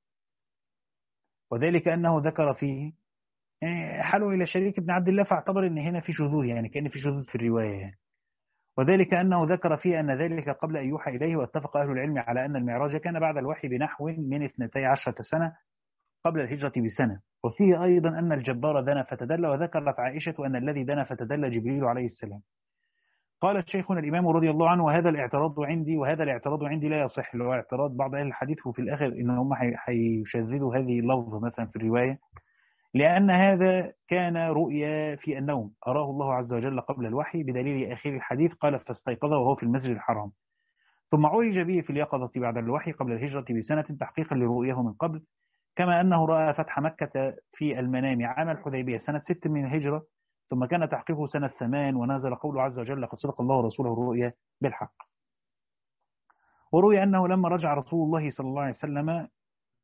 وذلك أنه ذكر فيه يعني حالوا إلى شريك بن عبد الله فاعتبر أن هنا في شذوذ يعني كأن في شذوذ في الرواية يعني. وذلك أنه ذكر فيه أن ذلك قبل أن يوحى إليه واتفق أهل العلم على أن المعراج كان بعد الوحي بنحو من اثنتي عشرة سنة قبل الهجرة بسنة. وفيه أيضا أن الجبار دنا فتدلى وذكرت عائشة أن الذي دنا فتدلى جبريل عليه السلام. قال شيخنا الإمام رضي الله عنه وهذا الاعتراض عندي وهذا الاعتراض عندي لا يصح لو اعتراض بعض أهل الحديث وفي الآخر إن هم حيشذذوا هذه اللفظة مثلا في الرواية لأن هذا كان رؤيا في النوم أراه الله عز وجل قبل الوحي بدليل آخر الحديث قال فاستيقظ وهو في المسجد الحرام ثم عرج به في اليقظة بعد الوحي قبل الهجرة بسنة تحقيقا لرؤيه من قبل كما أنه رأى فتح مكة في المنام عام الحديبية سنة ست من الهجرة ثم كان تحقيقه سنة ثمان ونزل قوله عز وجل قد صدق الله ورسوله الرؤيا بالحق. وروي أنه لما رجع رسول الله صلى الله عليه وسلم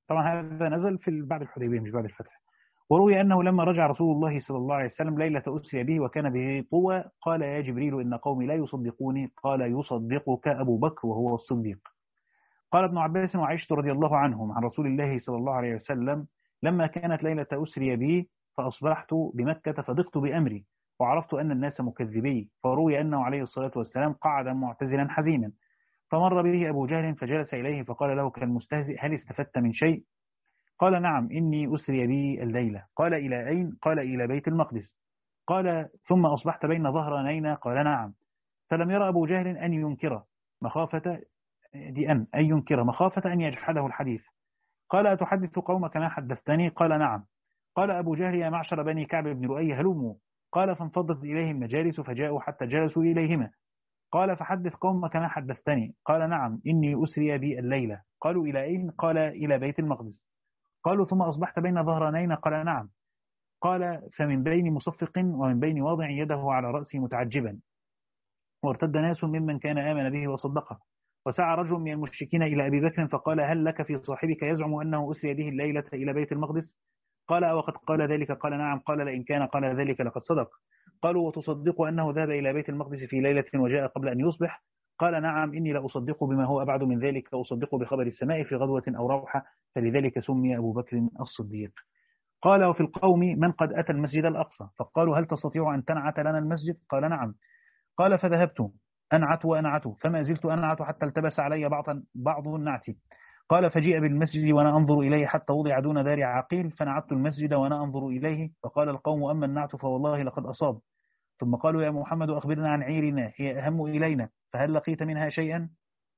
طبعا هذا نزل في بعد الحديبية مش بعد الفتح. وروي أنه لما رجع رسول الله صلى الله عليه وسلم ليلة أسري به وكان به طوى قال يا جبريل إن قومي لا يصدقوني، قال يصدقك أبو بكر وهو الصديق. قال ابن عباس وعائشة رضي الله عنهم عن رسول الله صلى الله عليه وسلم لما كانت ليلة أسري بي فأصبحت بمكة فضقت بأمري وعرفت أن الناس مكذبي، فروي أنه عليه الصلاة والسلام قعد معتزلا حزينا فمر به أبو جهل فجلس إليه فقال له كالمستهزئ هل استفدت من شيء؟ قال نعم إني أسري بي الليلة. قال إلى أين؟ قال إلى بيت المقدس. قال ثم أصبحت بين ظهرانينا؟ قال نعم. فلم يرى أبو جهل أن ينكره مخافة دي أن أن ينكر مخافة أن يجحده الحديث. قال أتحدث قومك ما حدثتني؟ قال نعم. قال أبو جهل يا معشر بني كعب بن لؤي هلموا. قال فانفضت إليهم مجالس فجاءوا حتى جلسوا إليهما. قال فحدث قومك ما حدثتني؟ قال نعم إني أسري بي الليلة. قالوا إلى أين؟ قال إلى بيت المقدس. قالوا ثم أصبحت بين ظهرانين؟ قال نعم. قال فمن بين مصفق ومن بين واضع يده على رأسه متعجبا. وارتد ناس ممن كان آمن به وصدقه. وسعى رجل من المشركين إلى أبي بكر فقال هل لك في صاحبك يزعم أنه أسري به الليلة إلى بيت المقدس؟ قال وقد قال ذلك؟ قال نعم. قال لئن كان قال ذلك لقد صدق. قالوا وتصدق أنه ذهب إلى بيت المقدس في ليلة وجاء قبل أن يصبح؟ قال نعم إني لأصدق بما هو أبعد من ذلك، أصدق بخبر السماء في غدوة أو روحة، فلذلك سمي أبو بكر الصديق. قال وفي القوم من قد أتى المسجد الأقصى فقالوا هل تستطيع أن تنعت لنا المسجد؟ قال نعم. قال فذهبت أنعت وأنعت فما زلت أنعت حتى التبس علي بعض بعض النعت. قال فجيء بالمسجد وأنا أنظر إليه حتى وضع دون دار عقيل فنعت المسجد وأنا أنظر إليه فقال القوم أما النعت فوالله لقد أصاب. ثم قالوا يا محمد أخبرنا عن عيرنا هي أهم إلينا فهل لقيت منها شيئا؟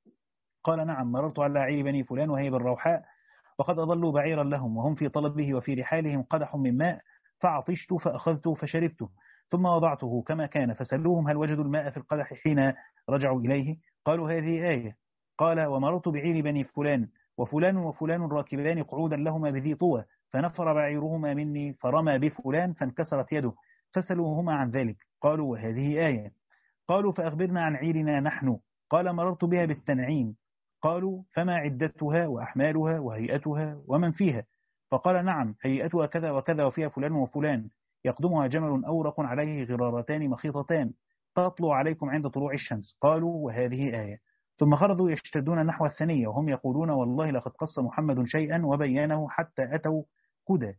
قال نعم مررت على عير بني فلان وهي بالروحاء وقد أضلوا بعيرا لهم وهم في طلبه وفي رحالهم قدح من ماء فعطشت فأخذته فشربته ثم وضعته كما كان فسألوهم هل وجدوا الماء في القدح حين رجعوا إليه؟ قالوا هذه آية. قال ومررت بعير بني فلان وفلان وفلان راكبان قعودا لهما بذي طوى فنفر بعيرهما مني فرمى بفلان فانكسرت يده فسألوهما عن ذلك قالوا وهذه آية. قالوا فأخبرنا عن عيرنا نحن. قال مررت بها بالتنعيم. قالوا فما عدتها وأحمالها وهيئتها ومن فيها؟ فقال نعم هيئتها كذا وكذا وفيها فلان وفلان يقدمها جمل أورق عليه غرارتان مخيطتان تطلع عليكم عند طلوع الشمس. قالوا وهذه آية. ثم خرجوا يشتدون نحو الثانية وهم يقولون والله لقد قص محمد شيئا وبينه حتى أتوا كدى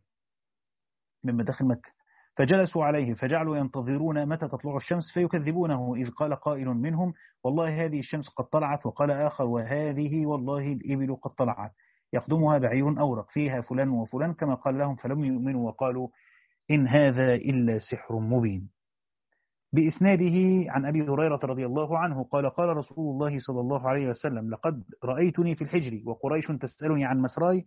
من مداخل مكة فجلسوا عليه فجعلوا ينتظرون متى تطلع الشمس فيكذبونه إذ قال قائل منهم والله هذه الشمس قد طلعت وقال آخر وهذه والله الإبل قد طلعت يقدمها بعير أورق فيها فلان وفلان كما قال لهم فلم يؤمنوا وقالوا إن هذا إلا سحر مبين. بإسناده عن أبي هريرة رضي الله عنه قال قال رسول الله صلى الله عليه وسلم لقد رأيتني في الحجر وقريش تسألني عن مسراي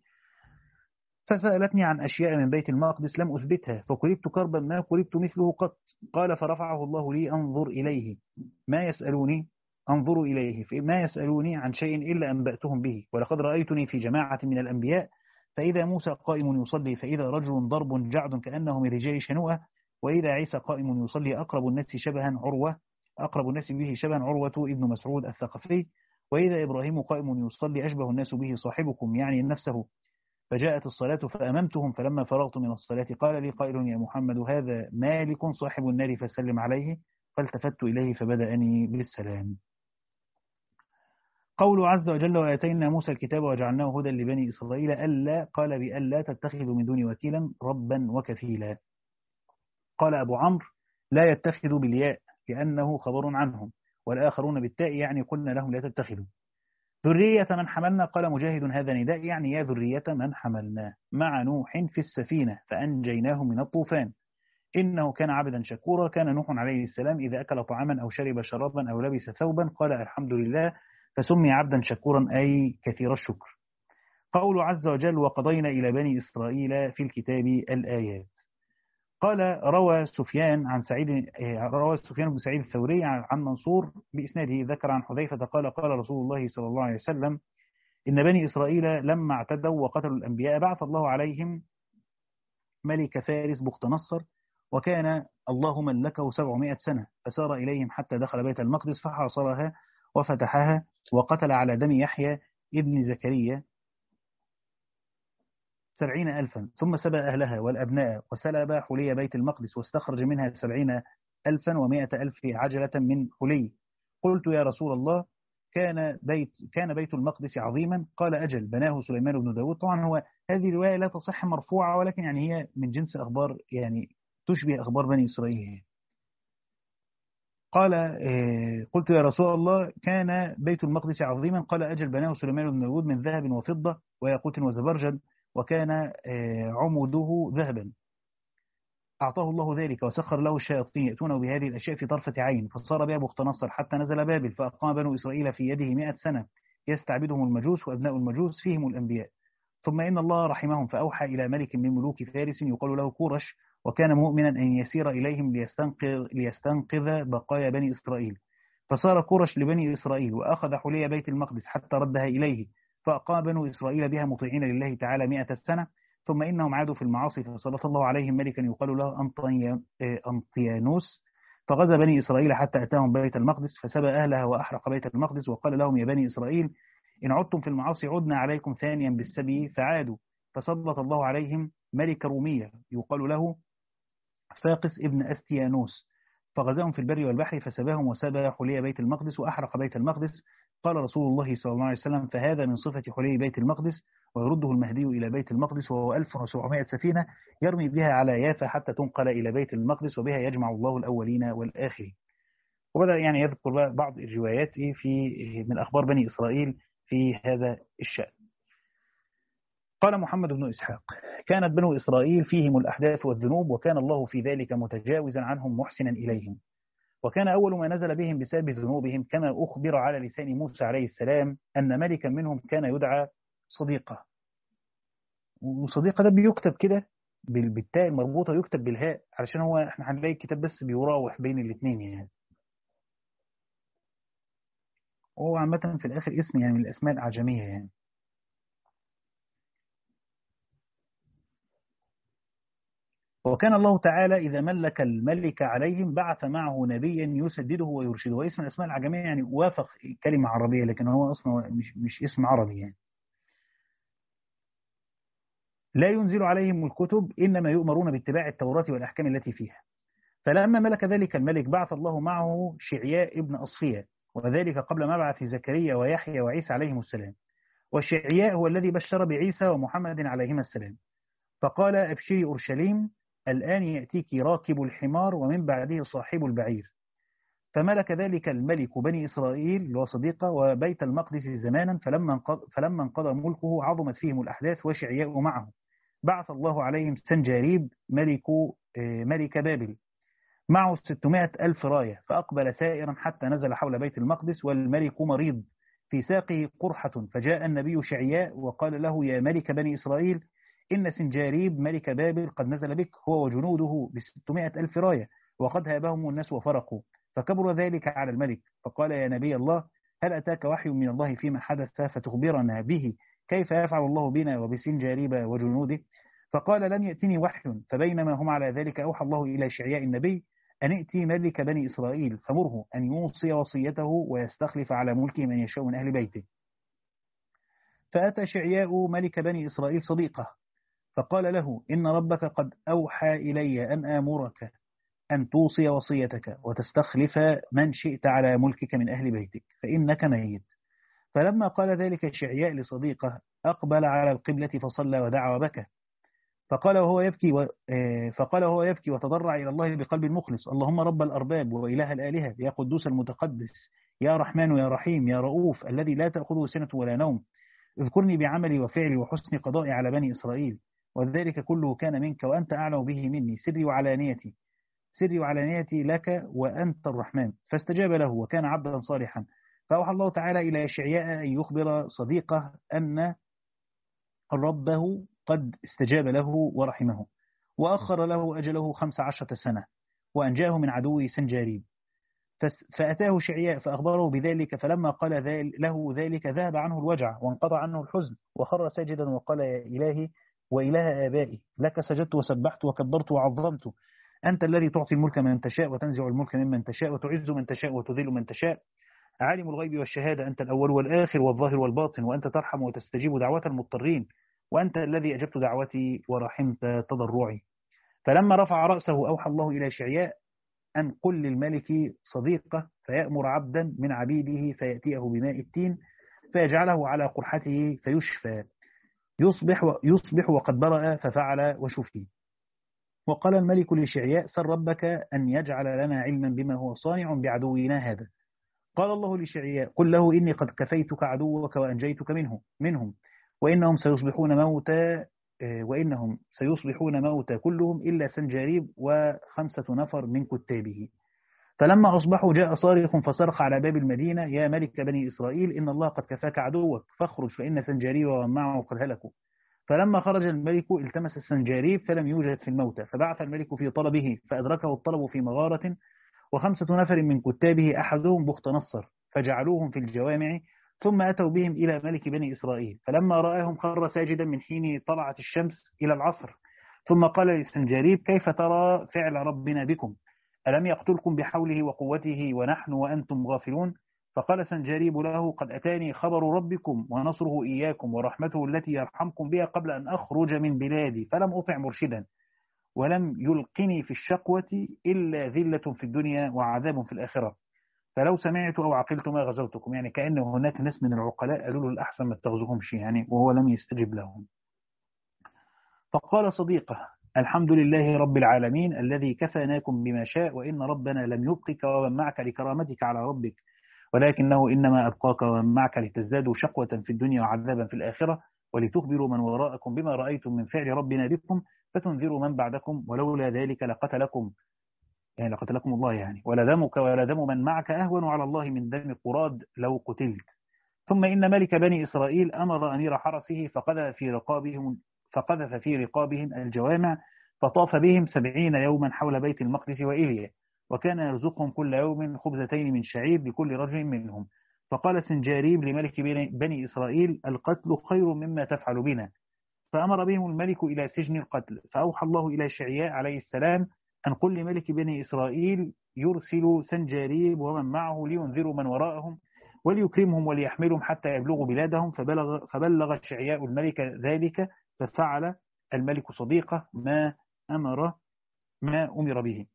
فسألتني عن أشياء من بيت المقدس لم أثبتها فقربت كربا ما قربت مثله قط. قال فرفعه الله لي أنظر إليه ما يسألوني أنظر إليه ما يسألوني عن شيء إلا أنبأتهم به. ولقد رأيتني في جماعة من الأنبياء فإذا موسى قائم يصلي فإذا رجل ضرب جعد كأنه من رجال شنوءة وإذا عيسى قائم يصلي أقرب الناس شبها عروة أقرب الناس به شبها عروة ابن مسعود الثقفي وإذا إبراهيم قائم يصلي أشبه الناس به صاحبكم يعني نفسه. فجاءت الصلاة فأممتهم فلما فرغت من الصلاة قال لي قائل يا محمد هذا مالك صاحب النار فسلم عليه فالتفت إليه فبدأني بالسلام. قول عز وجل وآتينا موسى الكتاب وجعلناه هدى لبني إسرائيل ألا قال بألا تتخذوا من دون وكيلا ربا وكفيلا. قال أبو عمرو لا يتخذوا بالياء لأنه خبر عنهم والآخرون بالتاء يعني قلنا لهم لا تتخذوا. ذرية من حملنا قال مجاهد هذا نداء يعني يا ذرية من حملنا مع نوح في السفينة فأنجيناه من الطوفان إنه كان عبدا شكورا. كان نوح عليه السلام إذا أكل طعاما أو شرب شرابا أو لبس ثوبا قال الحمد لله فسمي عبدا شكورا أي كثير الشكر. قول عز وجل وقضينا إلى بني إسرائيل في الكتاب الآيات. قال روى سفيان عن سعيد روى سفيان بن سعيد الثوري عن منصور بإسناده ذكر عن حذيفة قال قال رسول الله صلى الله عليه وسلم إن بني إسرائيل لما اعتدوا وقتلوا الأنبياء بعث الله عليهم ملك فارس بخت نصر وكان الله ملكه سبعمائة سنة فسار إليهم حتى دخل بيت المقدس فحاصرها وفتحها وقتل على دم يحيى ابن زكريا سبعين ألفا، ثم سبى أهلها والأبناء وسلب حلي بيت المقدس واستخرج منها سبعين ألفا ومائة ألف عجلة من حلي. قلت يا رسول الله، كان بيت كان بيت المقدس عظيما؟ قال أجل، بناه سليمان بن داود. طبعا هو هذه الرواية لا تصح مرفوعة، ولكن يعني هي من جنس أخبار، يعني تشبه أخبار بني إسرائيل. قال آه، قلت يا رسول الله، كان بيت المقدس عظيما؟ قال أجل، بناه سليمان بن داود من ذهب وفضة وياقوت وزبرجد، وكان آه، عموده ذهبا. أعطاه الله ذلك وسخر له الشياطين يأتونه بهذه الأشياء في طرفة عين، فصار بها بخت نصر حتى نزل بابل، فأقام بنو إسرائيل في يده مئة سنة يستعبدهم المجوس، وأبناء المجوس فيهم الأنبياء. ثم إن الله رحمهم فأوحى إلى ملك من ملوك فارس يقال له كورش، وكان مؤمنا أن يسير إليهم ليستنقذ, ليستنقذ بقايا بني إسرائيل. فصار كورش لبني إسرائيل وأخذ حلي بيت المقدس حتى ردها إليه، فأقام بنو إسرائيل بها مطيعين لله تعالى مئة سنة. ثم إنهم عادوا في المعاصي، فسلط الله عليهم ملكا يقال له أنطيانوس، فغزا بني إسرائيل حتى أتاهم بيت المقدس، فسبى أهلها وأحرق بيت المقدس، وقال لهم يا بني إسرائيل، إن عدتم في المعاصي عدنا عليكم ثانيا بالسبي، فعادوا. فسلط الله عليهم ملك رومية يقال له فاقس ابن أستيانوس، فغزاهم في البر والبحر، فسباهم وسبى حلي بيت المقدس وأحرق بيت المقدس. قال رسول الله صلى الله عليه وسلم، فهذا من صفة حلي بيت المقدس، ويرده المهدي إلى بيت المقدس وهو ألف وسبعمائة سفينة يرمي بها على يافا حتى تنقل إلى بيت المقدس، وبها يجمع الله الأولين والآخرين. وبدأ يعني يذكر بعض الروايات في من أخبار بني إسرائيل في هذا الشأن. قال محمد بن إسحاق، كانت بنو إسرائيل فيهم الأحداث والذنوب، وكان الله في ذلك متجاوزا عنهم محسنا إليهم. وكان أول ما نزل بهم بسبب ذنوبهم كما أخبر على لسان موسى عليه السلام أن ملكا منهم كان يدعى صديقة. وصديقة ده بيكتب كده بالتاء المربوطة، يكتب بالهاء، علشان هو احنا هنلاقي الكتاب بس بيراوح بين الاثنين يعني. وهو عامة في الآخر اسم يعني من الأسماء الأعجمية يعني. وكان الله تعالى إذا ملك الملك عليهم بعث معه نبيا يسدده ويرشده. واسم الأسماء العجمية يعني وافق كلمة عربية، لكن هو أصلا مش, مش اسم عربي يعني. لا ينزل عليهم الكتب، إنما يؤمرون باتباع التوراة والأحكام التي فيها. فلما ملك ذلك الملك بعث الله معه شعياء ابن أصفياء، وذلك قبل مبعث زكريا ويحيى وعيسى عليهم السلام. والشعياء هو الذي بشر بعيسى ومحمد عليهما السلام، فقال أبشري أورشليم، الآن يأتيك راكب الحمار ومن بعده صاحب البعير. فملك ذلك الملك بني إسرائيل وصديقه وبيت المقدس زمانا، فلما انقضى, فلما انقضى ملكه عظمت فيهم الأحداث وشعياء معه. بعث الله عليهم سنجاريب ملك ملك بابل معه ستمائة ألف راية، فأقبل سائرا حتى نزل حول بيت المقدس والملك مريض في ساقه قرحة. فجاء النبي شعياء وقال له يا ملك بني إسرائيل، إن سنجاريب ملك بابل قد نزل بك هو وجنوده بستمائة ألف راية، وقد هابهم الناس وفرقوا. فكبر ذلك على الملك، فقال يا نبي الله، هل أتاك وحي من الله فيما حدث فتخبرنا به كيف يفعل الله بنا وبسنجاريب وجنوده؟ فقال لم يأتني وحي. فبينما هم على ذلك أوحى الله إلى شعياء النبي أن ائتي ملك بني إسرائيل فمره أن يوصي وصيته ويستخلف على ملكه من يشاء من أهل بيته. فأتى شعياء ملك بني إسرائيل صديقه، فقال له إن ربك قد أوحى إلي أن آمرك أن توصي وصيتك وتستخلف من شئت على ملكك من أهل بيتك، فإنك ميت. فلما قال ذلك شعياء لصديقه أقبل على القبلة فصلى ودعا وبكى. فقال وهو يبكي و... فقال وهو يبكي وتضرع إلى الله بقلب مخلص، اللهم رب الأرباب وإله الآلهة، يا قدوس المتقدس، يا رحمن يا رحيم يا رؤوف، الذي لا تأخذه سنة ولا نوم، اذكرني بعملي وفعلي وحسن قضائي على بني إسرائيل، وذلك كله كان منك وأنت أعلم به مني، سري وعلانيتي سري وعلانيتي لك وأنت الرحمن. فاستجاب له وكان عبدا صالحا. فأوحى الله تعالى إلى شعياء أن يخبر صديقه أن ربه قد استجاب له ورحمه، وأخر له أجله خمس عشرة سنة، وأنجاه من عدوه سنجاريب. فأتاه شعياء فأخبره بذلك، فلما قال له ذلك ذهب عنه الوجع وانقطع عنه الحزن، وخر ساجدا وقال يا إلهي وإله آبائي، لك سجدت وسبحت وكبرت وعظمت، أنت الذي تعطي الملك من تشاء وتنزع الملك ممن تشاء وتعز من تشاء وتذل من تشاء، عالم الغيب والشهادة، أنت الأول والآخر والظاهر والباطن، وأنت ترحم وتستجيب دعوة المضطرين، وأنت الذي أجبت دعوتي ورحمت تضرعي. فلما رفع رأسه أوحى الله إلى شعياء أن قل للملك صديقه فيأمر عبدا من عبيده فيأتيه بماء التين فيجعله على قرحته فيشفى، يصبح, يصبح وقد برأ، ففعل وشفي. وقال الملك لشعياء سل ربك أن يجعل لنا علما بما هو صانع بعدونا هذا. قال الله لشعياء قل له إني قد كفيتك عدوك وأنجيتك منه منهم وإنهم سيصبحون موتى وإنهم سيصبحون موتى كلهم إلا سنجاريب وخمسة نفر من كتابه. فلما أصبحوا جاء صارخ فصرخ على باب المدينة يا ملك بني إسرائيل إن الله قد كفاك عدوك فاخرج فإن سنجاريب ومن معه قد هلكوا. فلما خرج الملك التمس السنجاريب فلم يوجد في الموتى، فبعث الملك في طلبه فأدركه الطلب في مغارة وخمسة نفر من كتابه أحدهم بخت نصر فجعلوهم في الجوامع ثم أتوا بهم إلى ملك بني إسرائيل فلما رآهم خر ساجدا من حين طلعت الشمس إلى العصر ثم قال للسنجاريب كيف ترى فعل ربنا بكم ألم يقتلكم بحوله وقوته ونحن وأنتم غافلون؟ فقال سنجاريب له قد أتاني خبر ربكم ونصره إياكم ورحمته التي يرحمكم بها قبل أن أخرج من بلادي فلم أطع مرشدا ولم يلقني في الشقوة إلا ذلة في الدنيا وعذاب في الآخرة فلو سمعت أو عقلت ما غزوتكم. يعني كأن هناك ناس من العقلاء قالوا له الأحسن ما تغزوهمش يعني، وهو لم يستجب لهم. فقال صديقه الحمد لله رب العالمين الذي كفاناكم بما شاء وإن ربنا لم يبقك ومن معك لكرامتك على ربك ولكنه إنما أبقاك ومن معك لتزدادوا شقوة في الدنيا وعذابا في الآخرة ولتخبروا من وراءكم بما رأيتم من فعل ربنا بكم فتنذروا من بعدكم ولولا ذلك لقتلكم يعني لقتلكم الله يعني ولا دمك ولا دم من معك أهون على الله من دم قراد لو قتلت. ثم إن ملك بني إسرائيل أمر أمير حرسه فقذف في رقابهم فقذف في رقابهم الجوامع فطاف بهم سبعين يوما حول بيت المقدس وإيليا وكان يرزقهم كل يوم خبزتين من شعير لكل رجل منهم. فقال سنجاريب لملك بني إسرائيل القتل خير مما تفعل بنا. فأمر بهم الملك إلى سجن القتل فأوحى الله إلى شعياء عليه السلام أن قل لملك بني إسرائيل يرسل سنجاريب ومن معه لينذروا من وراءهم وليكرمهم وليحملهم حتى يبلغوا بلادهم. فبلغ, فبلغ شعياء الملك ذلك ففعل الملك صديقه ما أمر ما أمر به.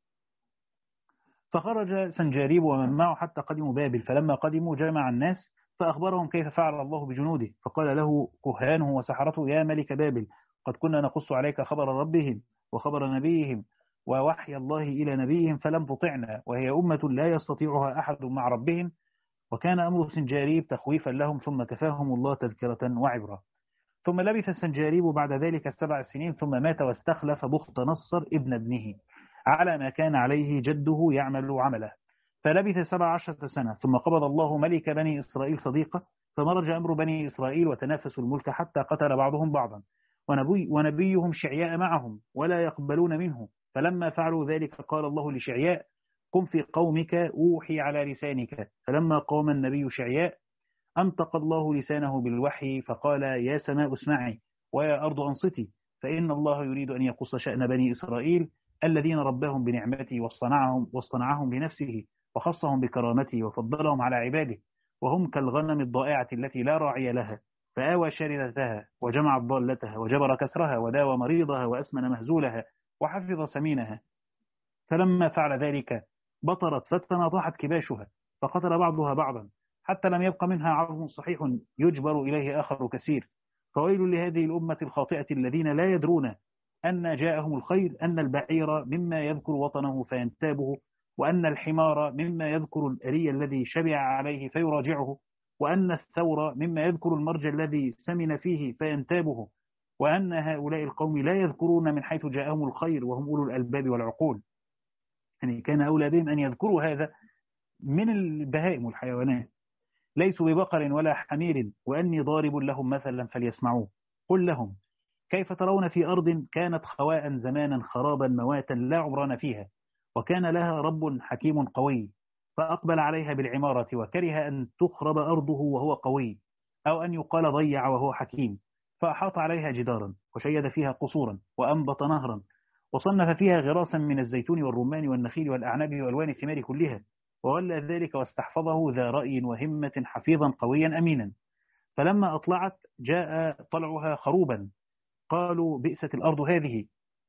فخرج سنجاريب ومن معه حتى قدموا بابل فلما قدموا جمع الناس فأخبرهم كيف فعل الله بجنوده فقال له كهانه وسحرته يا ملك بابل قد كنا نقص عليك خبر ربهم وخبر نبيهم ووحي الله إلى نبيهم فلم تطعنا وهي أمة لا يستطيعها أحد مع ربهم وكان أمر سنجاريب تخويفا لهم ثم كفاهم الله تذكرة وعبرة. ثم لبث سنجاريب بعد ذلك سبع سنين ثم مات واستخلف بخت نصر ابن ابنه على ما كان عليه جده يعمل عمله فلبث سبع عشرة سنة ثم قبض الله ملك بني إسرائيل صديقه فمرج أمر بني إسرائيل وتنافسوا الملك حتى قتل بعضهم بعضا ونبي ونبيهم شعياء معهم ولا يقبلون منه. فلما فعلوا ذلك قال الله لشعياء قم في قومك أوحي على لسانك. فلما قام النبي شعياء أنطق الله لسانه بالوحي فقال يا سماء اسمعي ويا أرض أنصتي فإن الله يريد أن يقص شأن بني إسرائيل الذين رباهم بنعمته واصطنعهم, واصطنعهم بنفسه وخصهم بكرامته وفضلهم على عباده وهم كالغنم الضائعة التي لا راعي لها فآوى شاردتها وجمع ضالتها وجبر كسرها وداوى مريضها وأسمن مهزولها وحفظ سمينها. فلما فعل ذلك بطرت فتناطحت كباشها فقتل بعضها بعضا حتى لم يبق منها عظم صحيح يجبر إليه آخر كثير. فويل لهذه الأمة الخاطئة الذين لا يدرون أن جاءهم الخير أن البعير مما يذكر وطنه فينتابه وأن الحمار مما يذكر الأري الذي شبع عليه فيراجعه وأن الثور مما يذكر المرج الذي سمن فيه فينتابه وأن هؤلاء القوم لا يذكرون من حيث جاءهم الخير وهم أولو الألباب والعقول. يعني كان أولى بهم أن يذكروا هذا من البهائم والحيوانات ليسوا ببقر ولا حمير وأني ضارب لهم مثلا فليسمعوه. قل لهم كيف ترون في أرض كانت خواء زمانا خرابا مواتا لا عمران فيها وكان لها رب حكيم قوي فأقبل عليها بالعمارة وكره أن تخرب أرضه وهو قوي أو أن يقال ضيع وهو حكيم فأحاط عليها جدارا وشيد فيها قصورا وأنبط نهرا وصنف فيها غراسا من الزيتون والرمان والنخيل والأعناب والوان الثمار كلها وولى ذلك واستحفظه ذا رأي وهمة حفيظا قويا أمينا. فلما أطلعت جاء طلعها خروبا قالوا بئست الأرض هذه،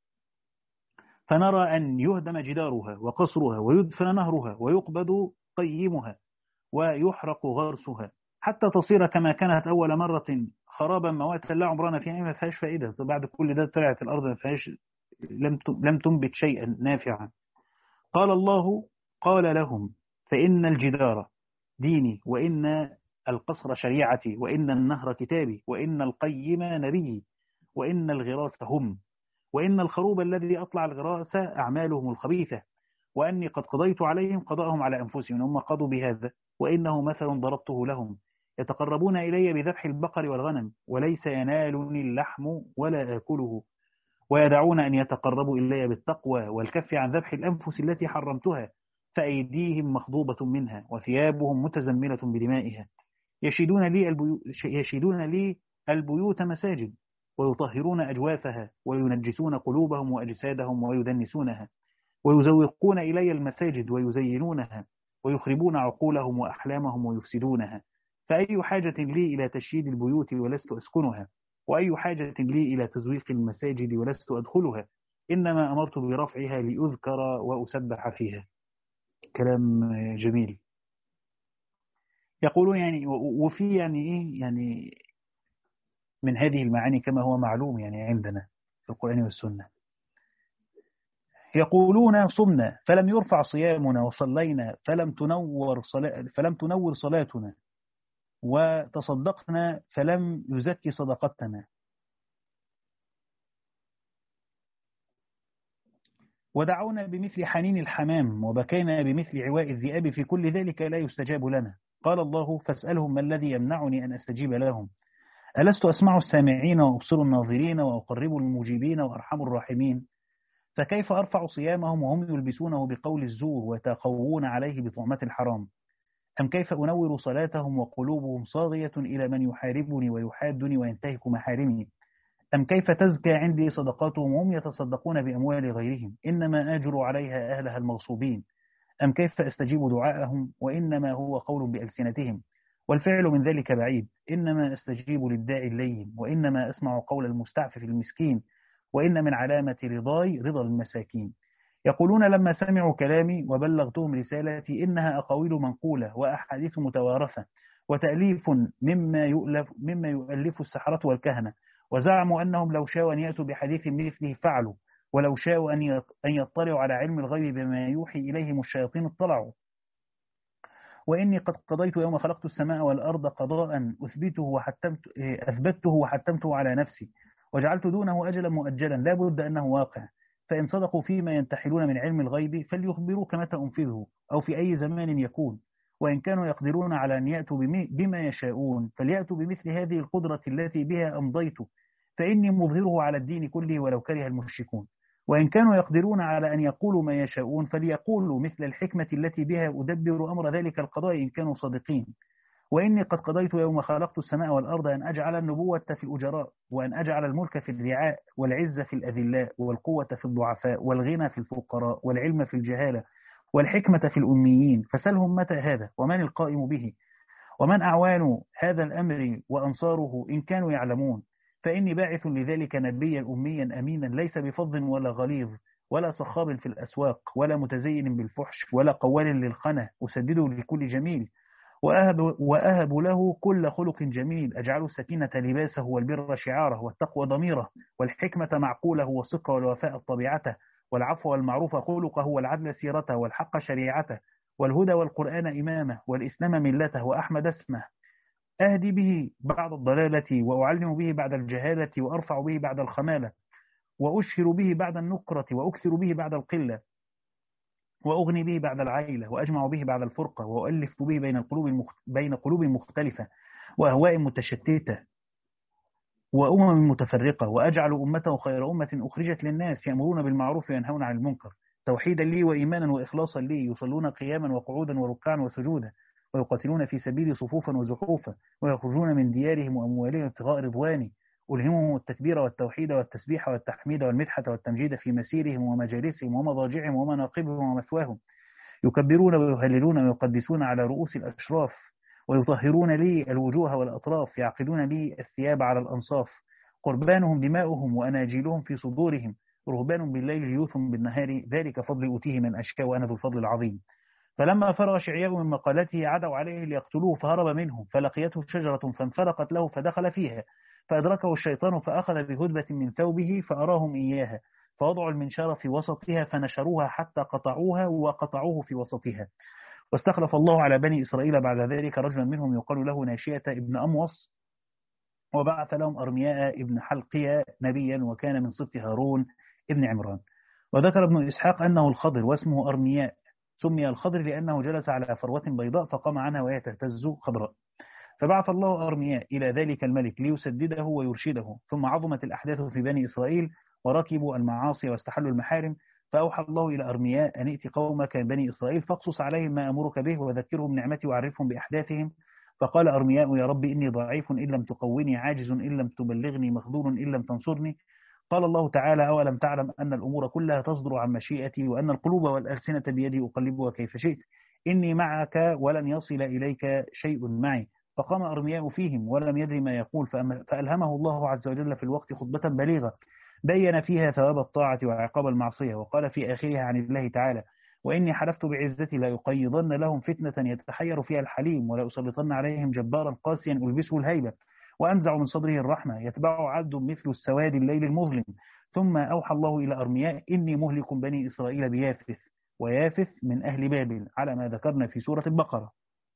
فنرى أن يهدم جدارها وقصرها ويدفن نهرها ويقبض قيمها ويحرق غرسها حتى تصير كما كانت أول مرة خرابا مواتا لا عمرنا فيها، ما فيهاش فائدة. بعد كل ده طلعت الأرض ما فيهاش، لم لم تنبت شيئا نافعا. قال الله: قال لهم: فإن الجدار ديني، وإن القصر شريعتي، وإن النهر كتابي، وإن القيم نبيي، وإن الغراس هم، وإن الخروب الذي أطلع الغراس أعمالهم الخبيثة، وأني قد قضيت عليهم قضاءهم على أنفسهم، هم قضوا بهذا، وإنه مثل ضربته لهم، يتقربون إلي بذبح البقر والغنم وليس ينالني اللحم ولا آكله، ويدعون أن يتقربوا إلي بالتقوى والكف عن ذبح الأنفس التي حرمتها، فأيديهم مخضوبة منها وثيابهم متزملة بدمائها، يشيدون لي البيوت, يشيدون لي البيوت مساجد، ويطهرون أجوافها، وينجسون قلوبهم وأجسادهم ويدنسونها، ويزوقون إلي المساجد ويزينونها، ويخربون عقولهم وأحلامهم ويفسدونها. فأي حاجة لي إلى تشييد البيوت ولست أسكنها، وأي حاجة لي إلى تزويق المساجد ولست أدخلها، إنما أمرت برفعها لأذكر وأسبح فيها. كلام جميل. يقولون يعني، وفي يعني إيه يعني من هذه المعاني كما هو معلوم يعني عندنا في القرآن والسنة، يقولون: صمنا فلم يرفع صيامنا، وصلينا فلم تنور صلاة فلم تنور صلاتنا، وتصدقنا فلم يزكي صدقتنا، ودعونا بمثل حنين الحمام، وبكينا بمثل عواء الذئاب، في كل ذلك لا يستجاب لنا. قال الله: فاسألهم ما الذي يمنعني أن أستجيب لهم؟ ألست أسمع السامعين وأبصر الناظرين وأقرب المجيبين وأرحم الراحمين؟ فكيف أرفع صيامهم وهم يلبسونه بقول الزور ويتقوون عليه بطعمة الحرام؟ أم كيف أنور صلاتهم وقلوبهم صاغية إلى من يحاربني ويحادني وينتهك محارمي؟ أم كيف تزكى عندي صدقاتهم وهم يتصدقون بأموال غيرهم، إنما آجر عليها أهلها المغصوبين؟ أم كيف أستجيب دعاءهم وإنما هو قول بألسنتهم والفعل من ذلك بعيد؟ إنما أستجيب للداعي اللين، وإنما أسمع قول المستعفف المسكين، وإن من علامة رضاي رضا المساكين. يقولون: لما سمعوا كلامي وبلغتهم رسالتي إنها أقاويل منقولة وأحاديث متوارثة وتأليف مما يؤلف, مما يؤلف السحرة والكهنة، وزعموا أنهم لو شاءوا أن يأتوا بحديث مثله فعلوا، ولو شاءوا أن يطلعوا على علم الغيب بما يوحي إليهم الشياطين اطلعوا. وإني قد قضيت يوم خلقت السماء والأرض قضاء أثبته وحتمت أثبته وحتمته على نفسي، وجعلت دونه أجلا مؤجلا لا بد أنه واقع، فإن صدقوا فيما ينتحلون من علم الغيب فليخبروك متى أنفذه أو في أي زمان يكون، وإن كانوا يقدرون على أن يأتوا بما يشاءون فليأتوا بمثل هذه القدرة التي بها أمضيت، فإني مظهره على الدين كله ولو كره المشركون. وإن كانوا يقدرون على أن يقولوا ما يشاءون فليقولوا مثل الحكمة التي بها أدبر أمر ذلك القضاء إن كانوا صادقين. وإني قد قضيت يوم خلقت السماء والأرض أن أجعل النبوة في الأجراء، وأن أجعل الملك في الرعاء، والعزة في الأذلاء، والقوة في الضعفاء، والغنى في الفقراء، والعلم في الجهالة، والحكمة في الأميين، فسلهم متى هذا ومن القائم به ومن أعوان هذا الأمر وأنصاره إن كانوا يعلمون. فإني باعث لذلك نبيا أميا أمينا ليس بفظ ولا غليظ ولا صخاب في الأسواق ولا متزين بالفحش ولا قوال للخنة، أسدده لكل جميل، وأهب, وأهب له كل خلق جميل، أجعل السكينة لباسه والبر شعاره والتقوى ضميره والحكمة معقوله والصدق والوفاء طبيعته والعفو والمعروف خلقه والعدل سيرته والحق شريعته والهدى والقرآن إمامه والإسلام ملته وأحمد اسمه، أهدي به بعد الضلالة وأعلم به بعد الجهالة وأرفع به بعد الخمالة وأشهر به بعد النكرة وأكثر به بعد القلة وأغني به بعد العيلة وأجمع به بعد الفرقة وأؤلف به بين القلوب المخت... بين قلوب مختلفة وأهواء متشتتة وأمم متفرقة، وأجعل أمته خير أمة أخرجت للناس يأمرون بالمعروف وينهون عن المنكر، توحيدا لي وإيمانا وإخلاصا لي، يصلون قياما وقعودا وركعا وسجودا، ويقاتلون في سبيلي صفوفا وزحوفا، ويخرجون من ديارهم وأموالهم ابتغاء رضواني، ألهمهم التكبير والتوحيد والتسبيح والتحميد والمدحة والتمجيد في مسيرهم ومجالسهم ومضاجعهم ومناقبهم ومثواهم، يكبرون ويهللون ويقدسون على رؤوس الأشراف، ويطهرون لي الوجوه والأطراف، يعقدون لي الثياب على الأنصاف، قربانهم دماؤهم وأناجيلهم في صدورهم، رهبان بالليل يوث بالنهار، ذلك فضل أوتيه من أشكى وأنا ذو الفضل العظيم. فلما فرغ شعياء من مقالته عدوا عليه ليقتلوه فهرب منهم، فلقيته شجرة فانفلقت له فدخل فيها، فأدركه الشيطان فأخذ بهدبة من ثوبه فأراهم إياها، فوضعوا المنشار في وسطها فنشروها حتى قطعوها وقطعوه في وسطها. واستخلف الله على بني إسرائيل بعد ذلك رجلا منهم يقال له ناشية ابن أموص، وبعث لهم أرمياء ابن حلقية نبيا وكان من سبط هارون ابن عمران. وذكر ابن إسحاق أنه الخضر واسمه أرمياء، سمي الخضر لأنه جلس على فروة بيضاء فقام عنها وهي تهتز خضراء. فبعث الله أرمياء إلى ذلك الملك ليسدده ويرشده. ثم عظمت الأحداث في بني إسرائيل وركبوا المعاصي واستحلوا المحارم، فأوحى الله إلى أرمياء أن ائت قومك بني إسرائيل فاقصص عليهم ما أمرك به وذكرهم نعمتي وعرفهم بأحداثهم. فقال أرمياء يا رب إني ضعيف إن لم تقوني، عاجز إن لم تبلغني، مخذول إن لم تنصرني. قال الله تعالى أولم تعلم أن الأمور كلها تصدر عن مشيئتي وأن القلوب والألسنة بيدي أقلبها كيف شئت، إني معك ولن يصل إليك شيء معي. فقام أرمياء فيهم ولم يدري ما يقول، فألهمه الله عز وجل في الوقت خطبة بليغة بين فيها ثواب الطاعة وعقاب المعصية، وقال في آخرها عن الله تعالى وإني حلفت بعزتي لا يقيضن لهم فتنة يتحير فيها الحليم ولا أسلطن عليهم جبارا قاسيا ألبسه الهيبة وأنزع من صدره الرحمة يتبع عبد مثل السواد الليل المظلم. ثم أوحى الله إلى أرمياء إني مهلك بني إسرائيل بيافث، ويافث من أهل بابل على ما ذكرنا في سورة البقرة.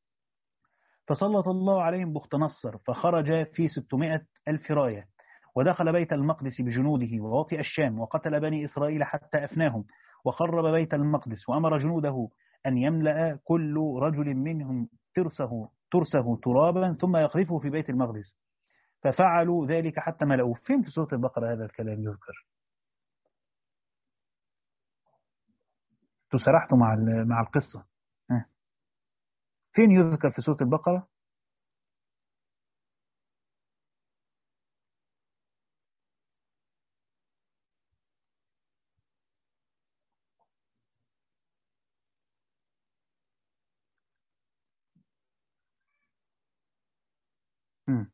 فسلط الله عليهم بخت نصر فخرج في ستمائة ألف راية ودخل بيت المقدس بجنوده ووطئ الشام وقتل بني إسرائيل حتى أفناهم وخرب بيت المقدس وأمر جنوده أن يملأ كل رجل منهم ترسه, ترسه ترابا ثم يقذفه في بيت المقدس، ففعلوا ذلك حتى ملأوه. فين في سورة البقرة هذا الكلام يذكر؟ تسرحتوا مع مع القصة. فين يذكر في سورة البقرة؟ م.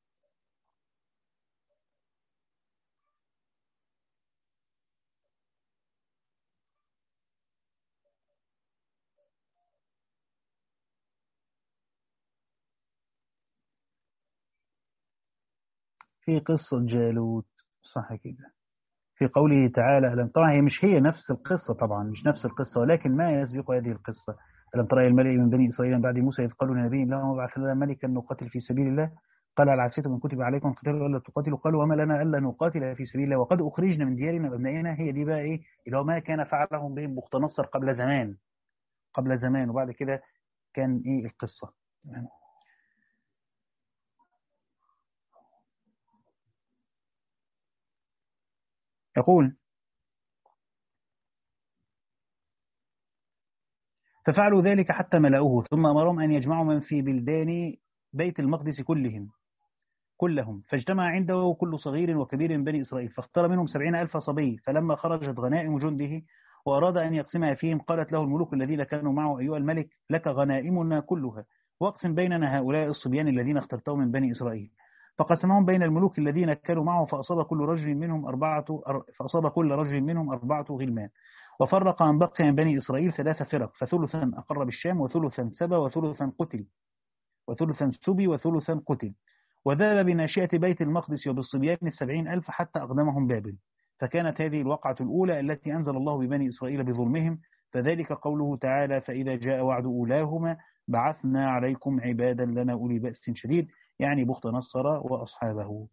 في قصة جالوت، صح كده؟ في قوله تعالى ألم ترى، هي مش هي نفس القصة طبعا، مش نفس القصة ولكن ما يسبق هذه القصة. ألم ترى الملأ من بني إسرائيل من بعد موسى إذ قالوا لنبي لهم ابعث لنا ملكا نقاتل في سبيل الله قال هل عسيتم إن كتب عليكم القتال ولا تقاتلوا قالوا وما لنا ألا نقاتل في سبيل الله وقد أخرجنا من ديارنا وأبنائنا. هي دي بقى إيه اللي هو ما كان فعلهم بهم بخت نصر قبل زمان، قبل زمان وبعد كده كان إيه القصة. يقول ففعلوا ذلك حتى ملأوه ثم أمرهم أن يجمعوا من في بلدان بيت المقدس كلهم كلهم فاجتمع عنده كل صغير وكبير من بني إسرائيل فاختار منهم سبعين ألف صبي. فلما خرجت غنائم جنده وأراد أن يقسمها فيهم قالت له الملوك الذين كانوا معه أيها الملك لك غنائمنا كلها واقسم بيننا هؤلاء الصبيان الذين اخترتهم من بني إسرائيل. فقسمهم بين الملوك الذين كانوا معه فأصاب كل رجل منهم أربعة فأصاب كل رجل منهم أربعة غلمان. وفرق عن بقي من بني إسرائيل ثلاث فرق فثلثا أقر بالشام وثلثا سبى وثلثا قتل وثلثا سبي وثلثا قتل. وذهب بناشئة بيت المقدس وبالصبيان السبعين ألف حتى أقدمهم بابل. فكانت هذه الوقعة الأولى التي أنزل الله ببني إسرائيل بظلمهم، فذلك قوله تعالى فإذا جاء وعد أولاهما بعثنا عليكم عبادا لنا أولي بأس شديد، يعني بخت نصر وأصحابه.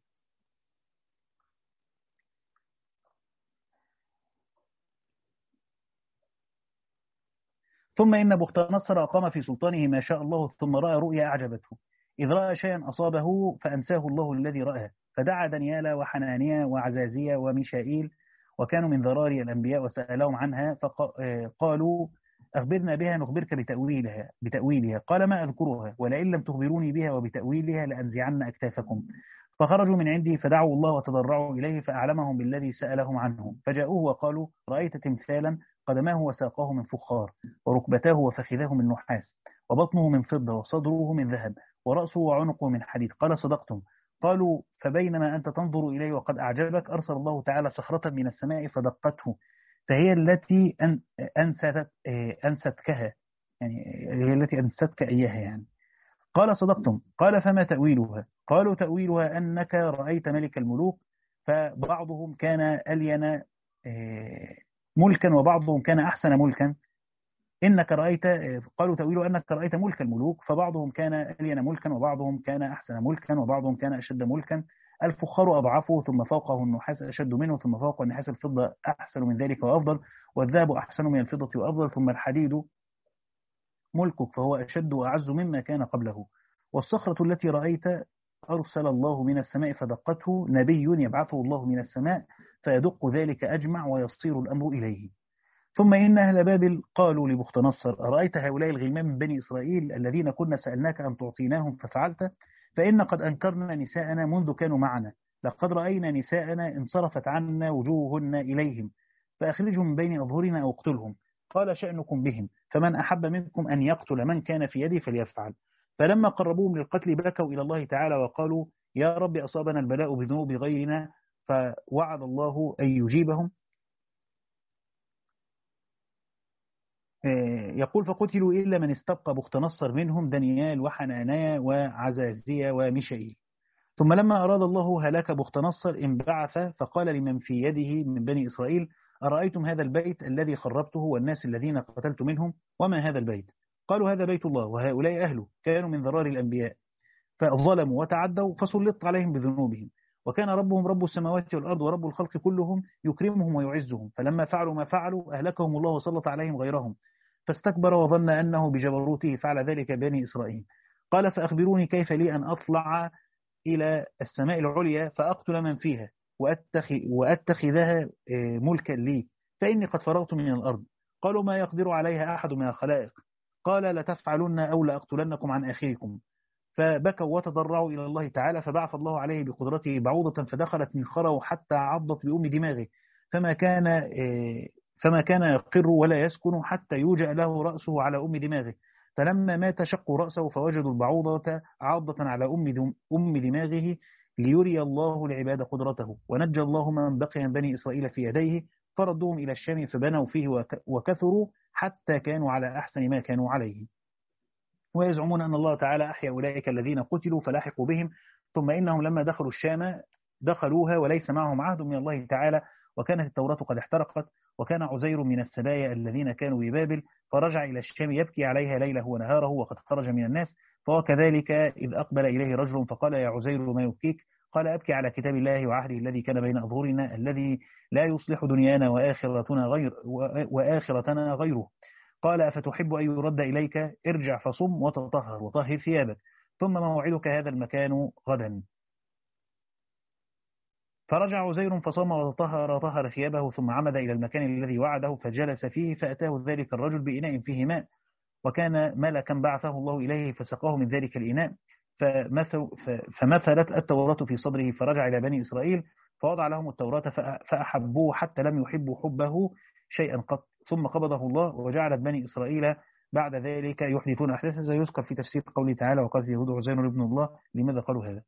ثم إن بخت نصر أقام في سلطانه ما شاء الله ثم رأى رؤيا أعجبته، إذ رأى شيئا أصابه فأنساه الله الذي رآه، فدعا دانيال وحنانيا وعزازيا وميشائيل وكانوا من ذراري الأنبياء وسألهم عنها فقالوا أخبرنا بها نخبرك بتأويلها بتأويلها قال ما أذكرها ولئن لم تخبروني بها وبتأويلها لأنزعن أكتافكم. فخرجوا من عندي فدعوا الله وتضرعوا إليه فأعلمهم بالذي سألهم عنه، فجاءوه وقالوا رأيت تمثالا قدماه وساقاه من فخار وركبتاه وفخذاه من نحاس وبطنه من فضة وصدره من ذهب ورأسه وعنقه من حديد. قال صدقتم قالوا فبينما أنت تنظر إليه وقد أعجبك أرسل الله تعالى صخرة من السماء فدقته، فهي التي أن أنست أنستكها، يعني هي التي أنستك إياها يعني. قال صدقتم. قال فما تأويلها؟ قالوا تأويلها أنك رأيت ملك الملوك، فبعضهم كان ألين آه، ملكا وبعضهم كان أحسن ملكا. إنك رأيت قالوا تأويله أنك رأيت ملك الملوك، فبعضهم كان ألين ملكا وبعضهم كان أحسن ملكا وبعضهم كان أشد ملكا. الفخار أضعفه ثم فوقه النحاس أشد منه ثم فوق النحاس الفضة أحسن من ذلك وأفضل، والذهب أحسن من الفضة وأفضل، ثم الحديد ملكك فهو أشد وأعز مما كان قبله. والصخرة التي رأيت أرسل الله من السماء فدقته، نبي يبعثه الله من السماء فيدق ذلك أجمع ويصير الأمر إليه. ثم إن أهل بابل قالوا لبخت نصر أرأيت هؤلاء الغلمان من بني إسرائيل الذين كنا سألناك أن تعطيناهم ففعلت؟ فإن قد أنكرنا نساءنا منذ كانوا معنا، لقد رأينا نساءنا انصرفت عنا وجوههن إليهم، فأخرجهم من بين أظهرنا أو اقتلهم. قال شأنكم بهم، فمن أحب منكم أن يقتل من كان في يدي فليفعل. فلما قربوهم للقتل بكوا إلى الله تعالى وقالوا يا رب أصابنا البلاء بذنوب غيرنا، فوعد الله أن يجيبهم. يقول فقتلوا إلا من استبقى بخت نصر منهم دانيال وحنانيا وعزازيا وميشائيل. ثم لما أراد الله هلاك بخت نصر انبعث فقال لمن في يده من بني إسرائيل أرأيتم هذا البيت الذي خربته والناس الذين قتلت منهم؟ وما هذا البيت؟ قالوا هذا بيت الله وهؤلاء أهله كانوا من ذرار الأنبياء فظلموا وتعدوا فسلط عليهم بذنوبهم، وكان ربهم رب السماوات والأرض ورب الخلق كلهم يكرمهم ويعزهم، فلما فعلوا ما فعلوا أهلكهم الله وسلط عليهم غيرهم، فاستكبر وظن أنه بجبروته فعل ذلك بني إسرائيل. قال فأخبروني كيف لي أن أطلع إلى السماء العليا فأقتل من فيها وأتخذها ملكا لي، فإني قد فرغت من الأرض. قالوا ما يقدر عليها أحد من الخلائق. قال لتفعلن أو لأقتلنكم عن آخركم. فبكوا وتضرعوا إلى الله تعالى، فبعث الله عليه بقدرته بعوضة فدخلت من خره حتى عضت بأم دماغه، فما كان فما كان يقر ولا يسكن حتى يوجأ له رأسه على أم دماغه. فلما مات شقوا رأسه فوجدوا البعوضة عاضة على أم أم دماغه ليري الله العباد قدرته، ونجى الله من بقي من بني إسرائيل في يديه، فردوهم إلى الشام فبنوا فيه وكثروا حتى كانوا على أحسن ما كانوا عليه. ويزعمون أن الله تعالى أحيا أولئك الذين قتلوا فلاحقوا بهم، ثم إنهم لما دخلوا الشام دخلوها وليس معهم عهد من الله تعالى، وكانت التوراة قد احترقت، وكان عزير من السبايا الذين كانوا ببابل، فرجع إلى الشام يبكي عليها ليله ونهاره وقد خرج من الناس. وكذلك إذ أقبل إليه رجل فقال يا عزير ما يبكيك؟ قال أبكي على كتاب الله وعهده الذي كان بين أظهرنا الذي لا يصلح دنيانا وآخرتنا غير وآخرتنا غيره. قال أفتحب أن يرد إليك؟ ارجع فصم وتطهر وطهر ثيابك، ثم موعدك هذا المكان غدا. فرجع عزير فصام وتطهر طهر ثيابه، ثم عمد إلى المكان الذي وعده فجلس فيه، فأتاه ذلك الرجل بإناء فيه ماء، وكان ملكا بعثه الله إليه فسقاه من ذلك الإناء، فمثلت التوراة في صدره، فرجع إلى بني إسرائيل فوضع لهم التوراة فأحبوه حتى لم يحبوا حبه شيئا قط، ثم قبضه الله وجعلت بني إسرائيل بعد ذلك يحدثون أحداثا، زي يذكر في تفسير قوله تعالى وقال يهود عزير ابن الله. لماذا قالوا هذا؟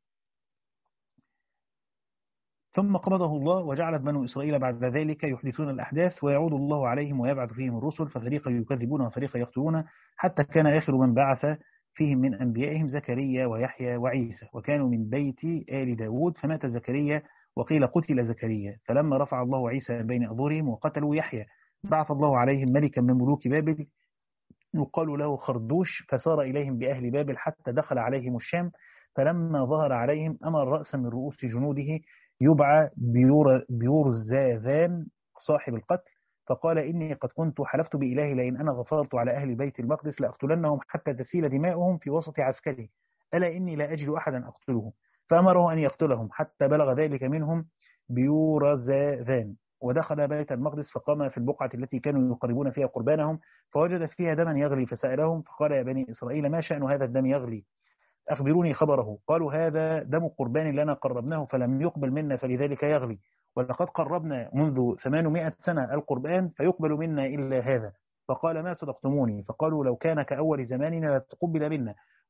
ثم قبضه الله وجعلت بنو إسرائيل بعد ذلك يحدثون الأحداث، ويعود الله عليهم ويبعث فيهم الرسل، ففريقا يكذبون وفريقا يقتلون، حتى كان آخر من بعث فيهم من أنبيائهم زكريا ويحيى وعيسى، وكانوا من بيت آل داود، فمات زكريا وقيل قتل زكريا. فلما رفع الله عيسى بين أظهرهم وقتلوا يحيى بعث الله عليهم ملكا من ملوك بابل يقال له خردوش، فسار إليهم بأهل بابل حتى دخل عليهم الشام، فلما ظهر عليهم أمر رأسا من رؤوس جنوده يبعى بيور بيورزاذان صاحب القتل، فقال إني قد كنت حلفت بإلهي لئن أنا غفرت على أهل بيت المقدس لأقتلنهم حتى تسيل دماؤهم في وسط عسكري، ألا إني لا أجد أحدا أقتله. فأمره أن يقتلهم حتى بلغ ذلك منهم بيورزاذان، ودخل بيت المقدس فقام في البقعة التي كانوا يقربون فيها قربانهم، فوجد فيها دما يغلي، فسألهم فقال يا بني إسرائيل ما شأن هذا الدم يغلي؟ أخبروني خبره. قالوا هذا دم قربان لنا قربناه فلم يقبل منا فلذلك يغلي، ولقد قربنا منذ ثمانمائة سنة القربان فيقبل منا إلا هذا. فقال ما صدقتموني؟ فقالوا لو كان كأول زماننا لتقبل منا،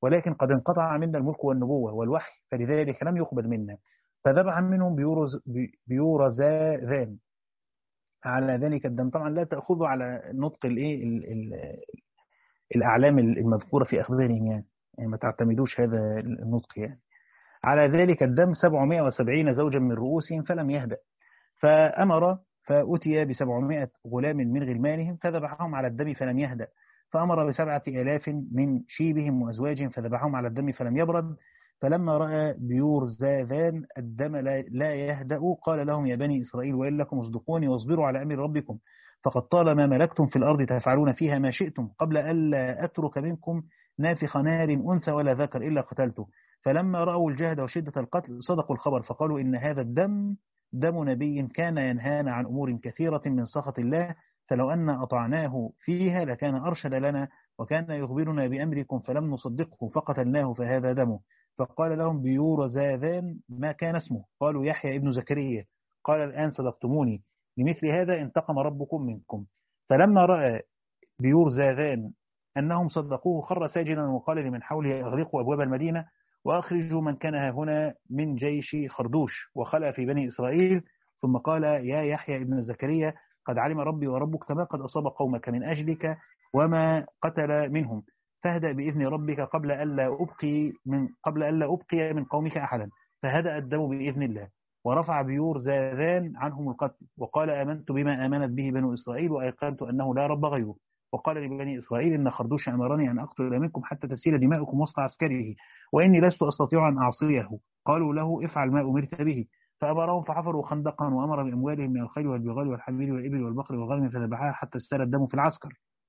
ولكن قد انقطع منا الملك والنبوة والوحي فلذلك لم يقبل منا. فذبح منهم بيورز بيورزاذان على ذلك الدم. طبعا لا تأخذوا على نطق الايه الأعلام المذكورة في أخبارهم يعني. يعني ما تعتمدوش هذا النطق يعني. على ذلك الدم سبعمائة وسبعين زوجا من رؤوسهم فلم يهدأ. فأمر فأتي بسبعمائة غلام من غلمانهم فذبحهم على الدم فلم يهدأ. فأمر بسبعة آلاف من شيبهم وأزواجهم فذبحهم على الدم فلم يبرد. فلما رأى بيورزاذان الدم لا يهدأ قال لهم يا بني إسرائيل وإن لكم اصدقوني واصبروا على أمر ربكم فقد طالما ملكتم في الأرض تفعلون فيها ما شئتم قبل ألا أترك منكم نافخ نار أنثى ولا ذكر إلا قتلته. فلما رأوا الجهد وشدة القتل صدقوا الخبر فقالوا إن هذا الدم دم نبي كان ينهانا عن أمور كثيرة من سخط الله فلو أن أطعناه فيها لكان أرشد لنا وكان يخبرنا بأمركم فلم نصدقه فقتلناه فهذا دمه. فقال لهم بيورزاذان ما كان اسمه قالوا يحيى ابن زكريا. قال الآن صدقتموني لمثل هذا انتقم ربكم منكم. فلما رأى بيورزاذان أنهم صدقوه خر ساجدا وقال لمن حوله أغلقوا أبواب المدينة وأخرجوا من كان هنا من جيش خردوش وخلأ في بني إسرائيل. ثم قال يا يحيى ابن زكريا قد علم ربي وربك ما قد أصاب قومك من أجلك وما قتل منهم فاهدأ بإذن ربك قبل ألا أبقي من قبل ألا أبقي من قومك أحدا. فهدأ الدم بإذن الله ورفع بيورزاذان عنهم القتل وقال آمنت بما آمنت به بنو إسرائيل وأيقنت أنه لا رب غيره. وقال لبني إسرائيل إن خردوش أمرني أن أقتل منكم حتى تسيل دماؤكم وسط عسكره وإني لست أستطيع أن أعصيه. قالوا له افعل ما أمرت به. فأمرهم فحفروا خندقا وأمر بأموالهم من الخيل والبغال والحمير والإبل والبقر والغنم فذبحها حتى استال الدم في العسكر.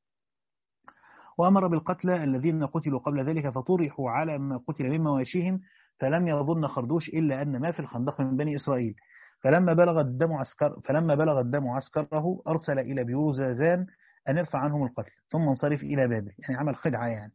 وأمر بالقتلى الذين قتلوا قبل ذلك فطرحوا على ما قتل من مواشيهم فلم يظن خردوش إلا أن ما في الخندق من بني إسرائيل. فلما بلغ الدم عسكر فلما بلغ الدم عسكره أرسل إلى بيورزاذان أن يرفع عنهم القتل ثم انصرف إلى بابل يعني عمل خدعة يعني.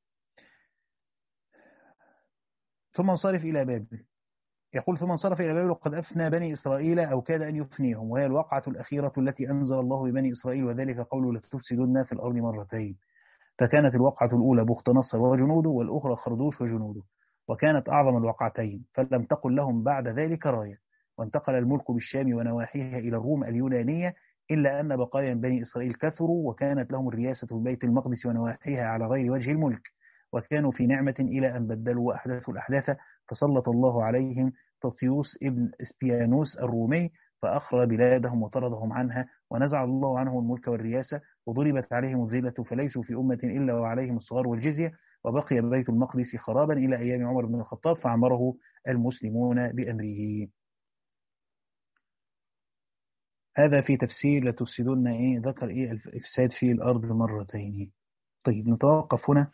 ثم انصرف إلى بابل يقول ثم انصرف إلى بابل وقد أفنى بني إسرائيل أو كاد أن يفنيهم وهي الواقعة الأخيرة التي أنزل الله ببني إسرائيل وذلك قوله لتفسدن في الأرض مرتين. فكانت الوقعة الأولى بخت نصر وجنوده والأخرى خردوش وجنوده وكانت أعظم الوقعتين فلم تقل لهم بعد ذلك راية. وانتقل الملك بالشام ونواحيها إلى الروم اليونانية إلا أن بقايا بني إسرائيل كثروا وكانت لهم الرياسة في بيت المقدس ونواحيها على غير وجه الملك وكانوا في نعمة إلى أن بدلوا وأحدثوا الأحداث فسلط الله عليهم تطيوس ابن اسبيانوس الرومي فأخرى بلادهم وطردهم عنها ونزع الله عنهم الملك والرياسة وضربت عليهم الذلة فليسوا في أمة إلا وعليهم الصغار والجزية وبقي بيت المقدس خرابا إلى أيام عمر بن الخطاب فعمره المسلمون بأمره. هذا في تفسير لتفسدون إيه ذكر إيه الإفساد في الأرض مرتين. طيب نتوقف هنا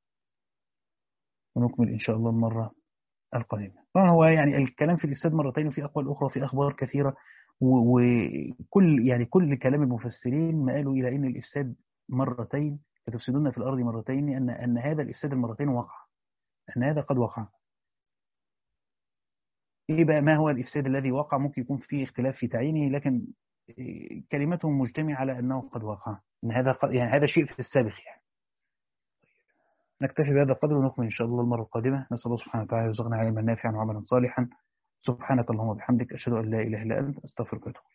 ونكمل إن شاء الله المرة القادمة. طبعا هو يعني الكلام في الإفساد مرتين وفي أقوال أخرى في أخبار كثيرة وكل يعني كل كلام المفسرين ما قالوا إلى أن الإفساد مرتين فتفسدون في الأرض مرتين أن أن هذا الإفساد المرتين وقع أن هذا قد وقع. إيه بقى ما هو الإفساد الذي وقع؟ ممكن يكون فيه اختلاف في تعيينه لكن كلمتهم مجتمعة على أنه قد وقع إن هذا قد يعني هذا شيء في السابق يعني. نكتفي بهذا القدر ونكمل إن شاء الله المرة القادمة. نسأل الله سبحانه وتعالى يرزقنا علما نافعا وعملا صالحا. سبحانك اللهم وبحمدك أشهد أن لا إله إلا أنت أستغفرك وأتوب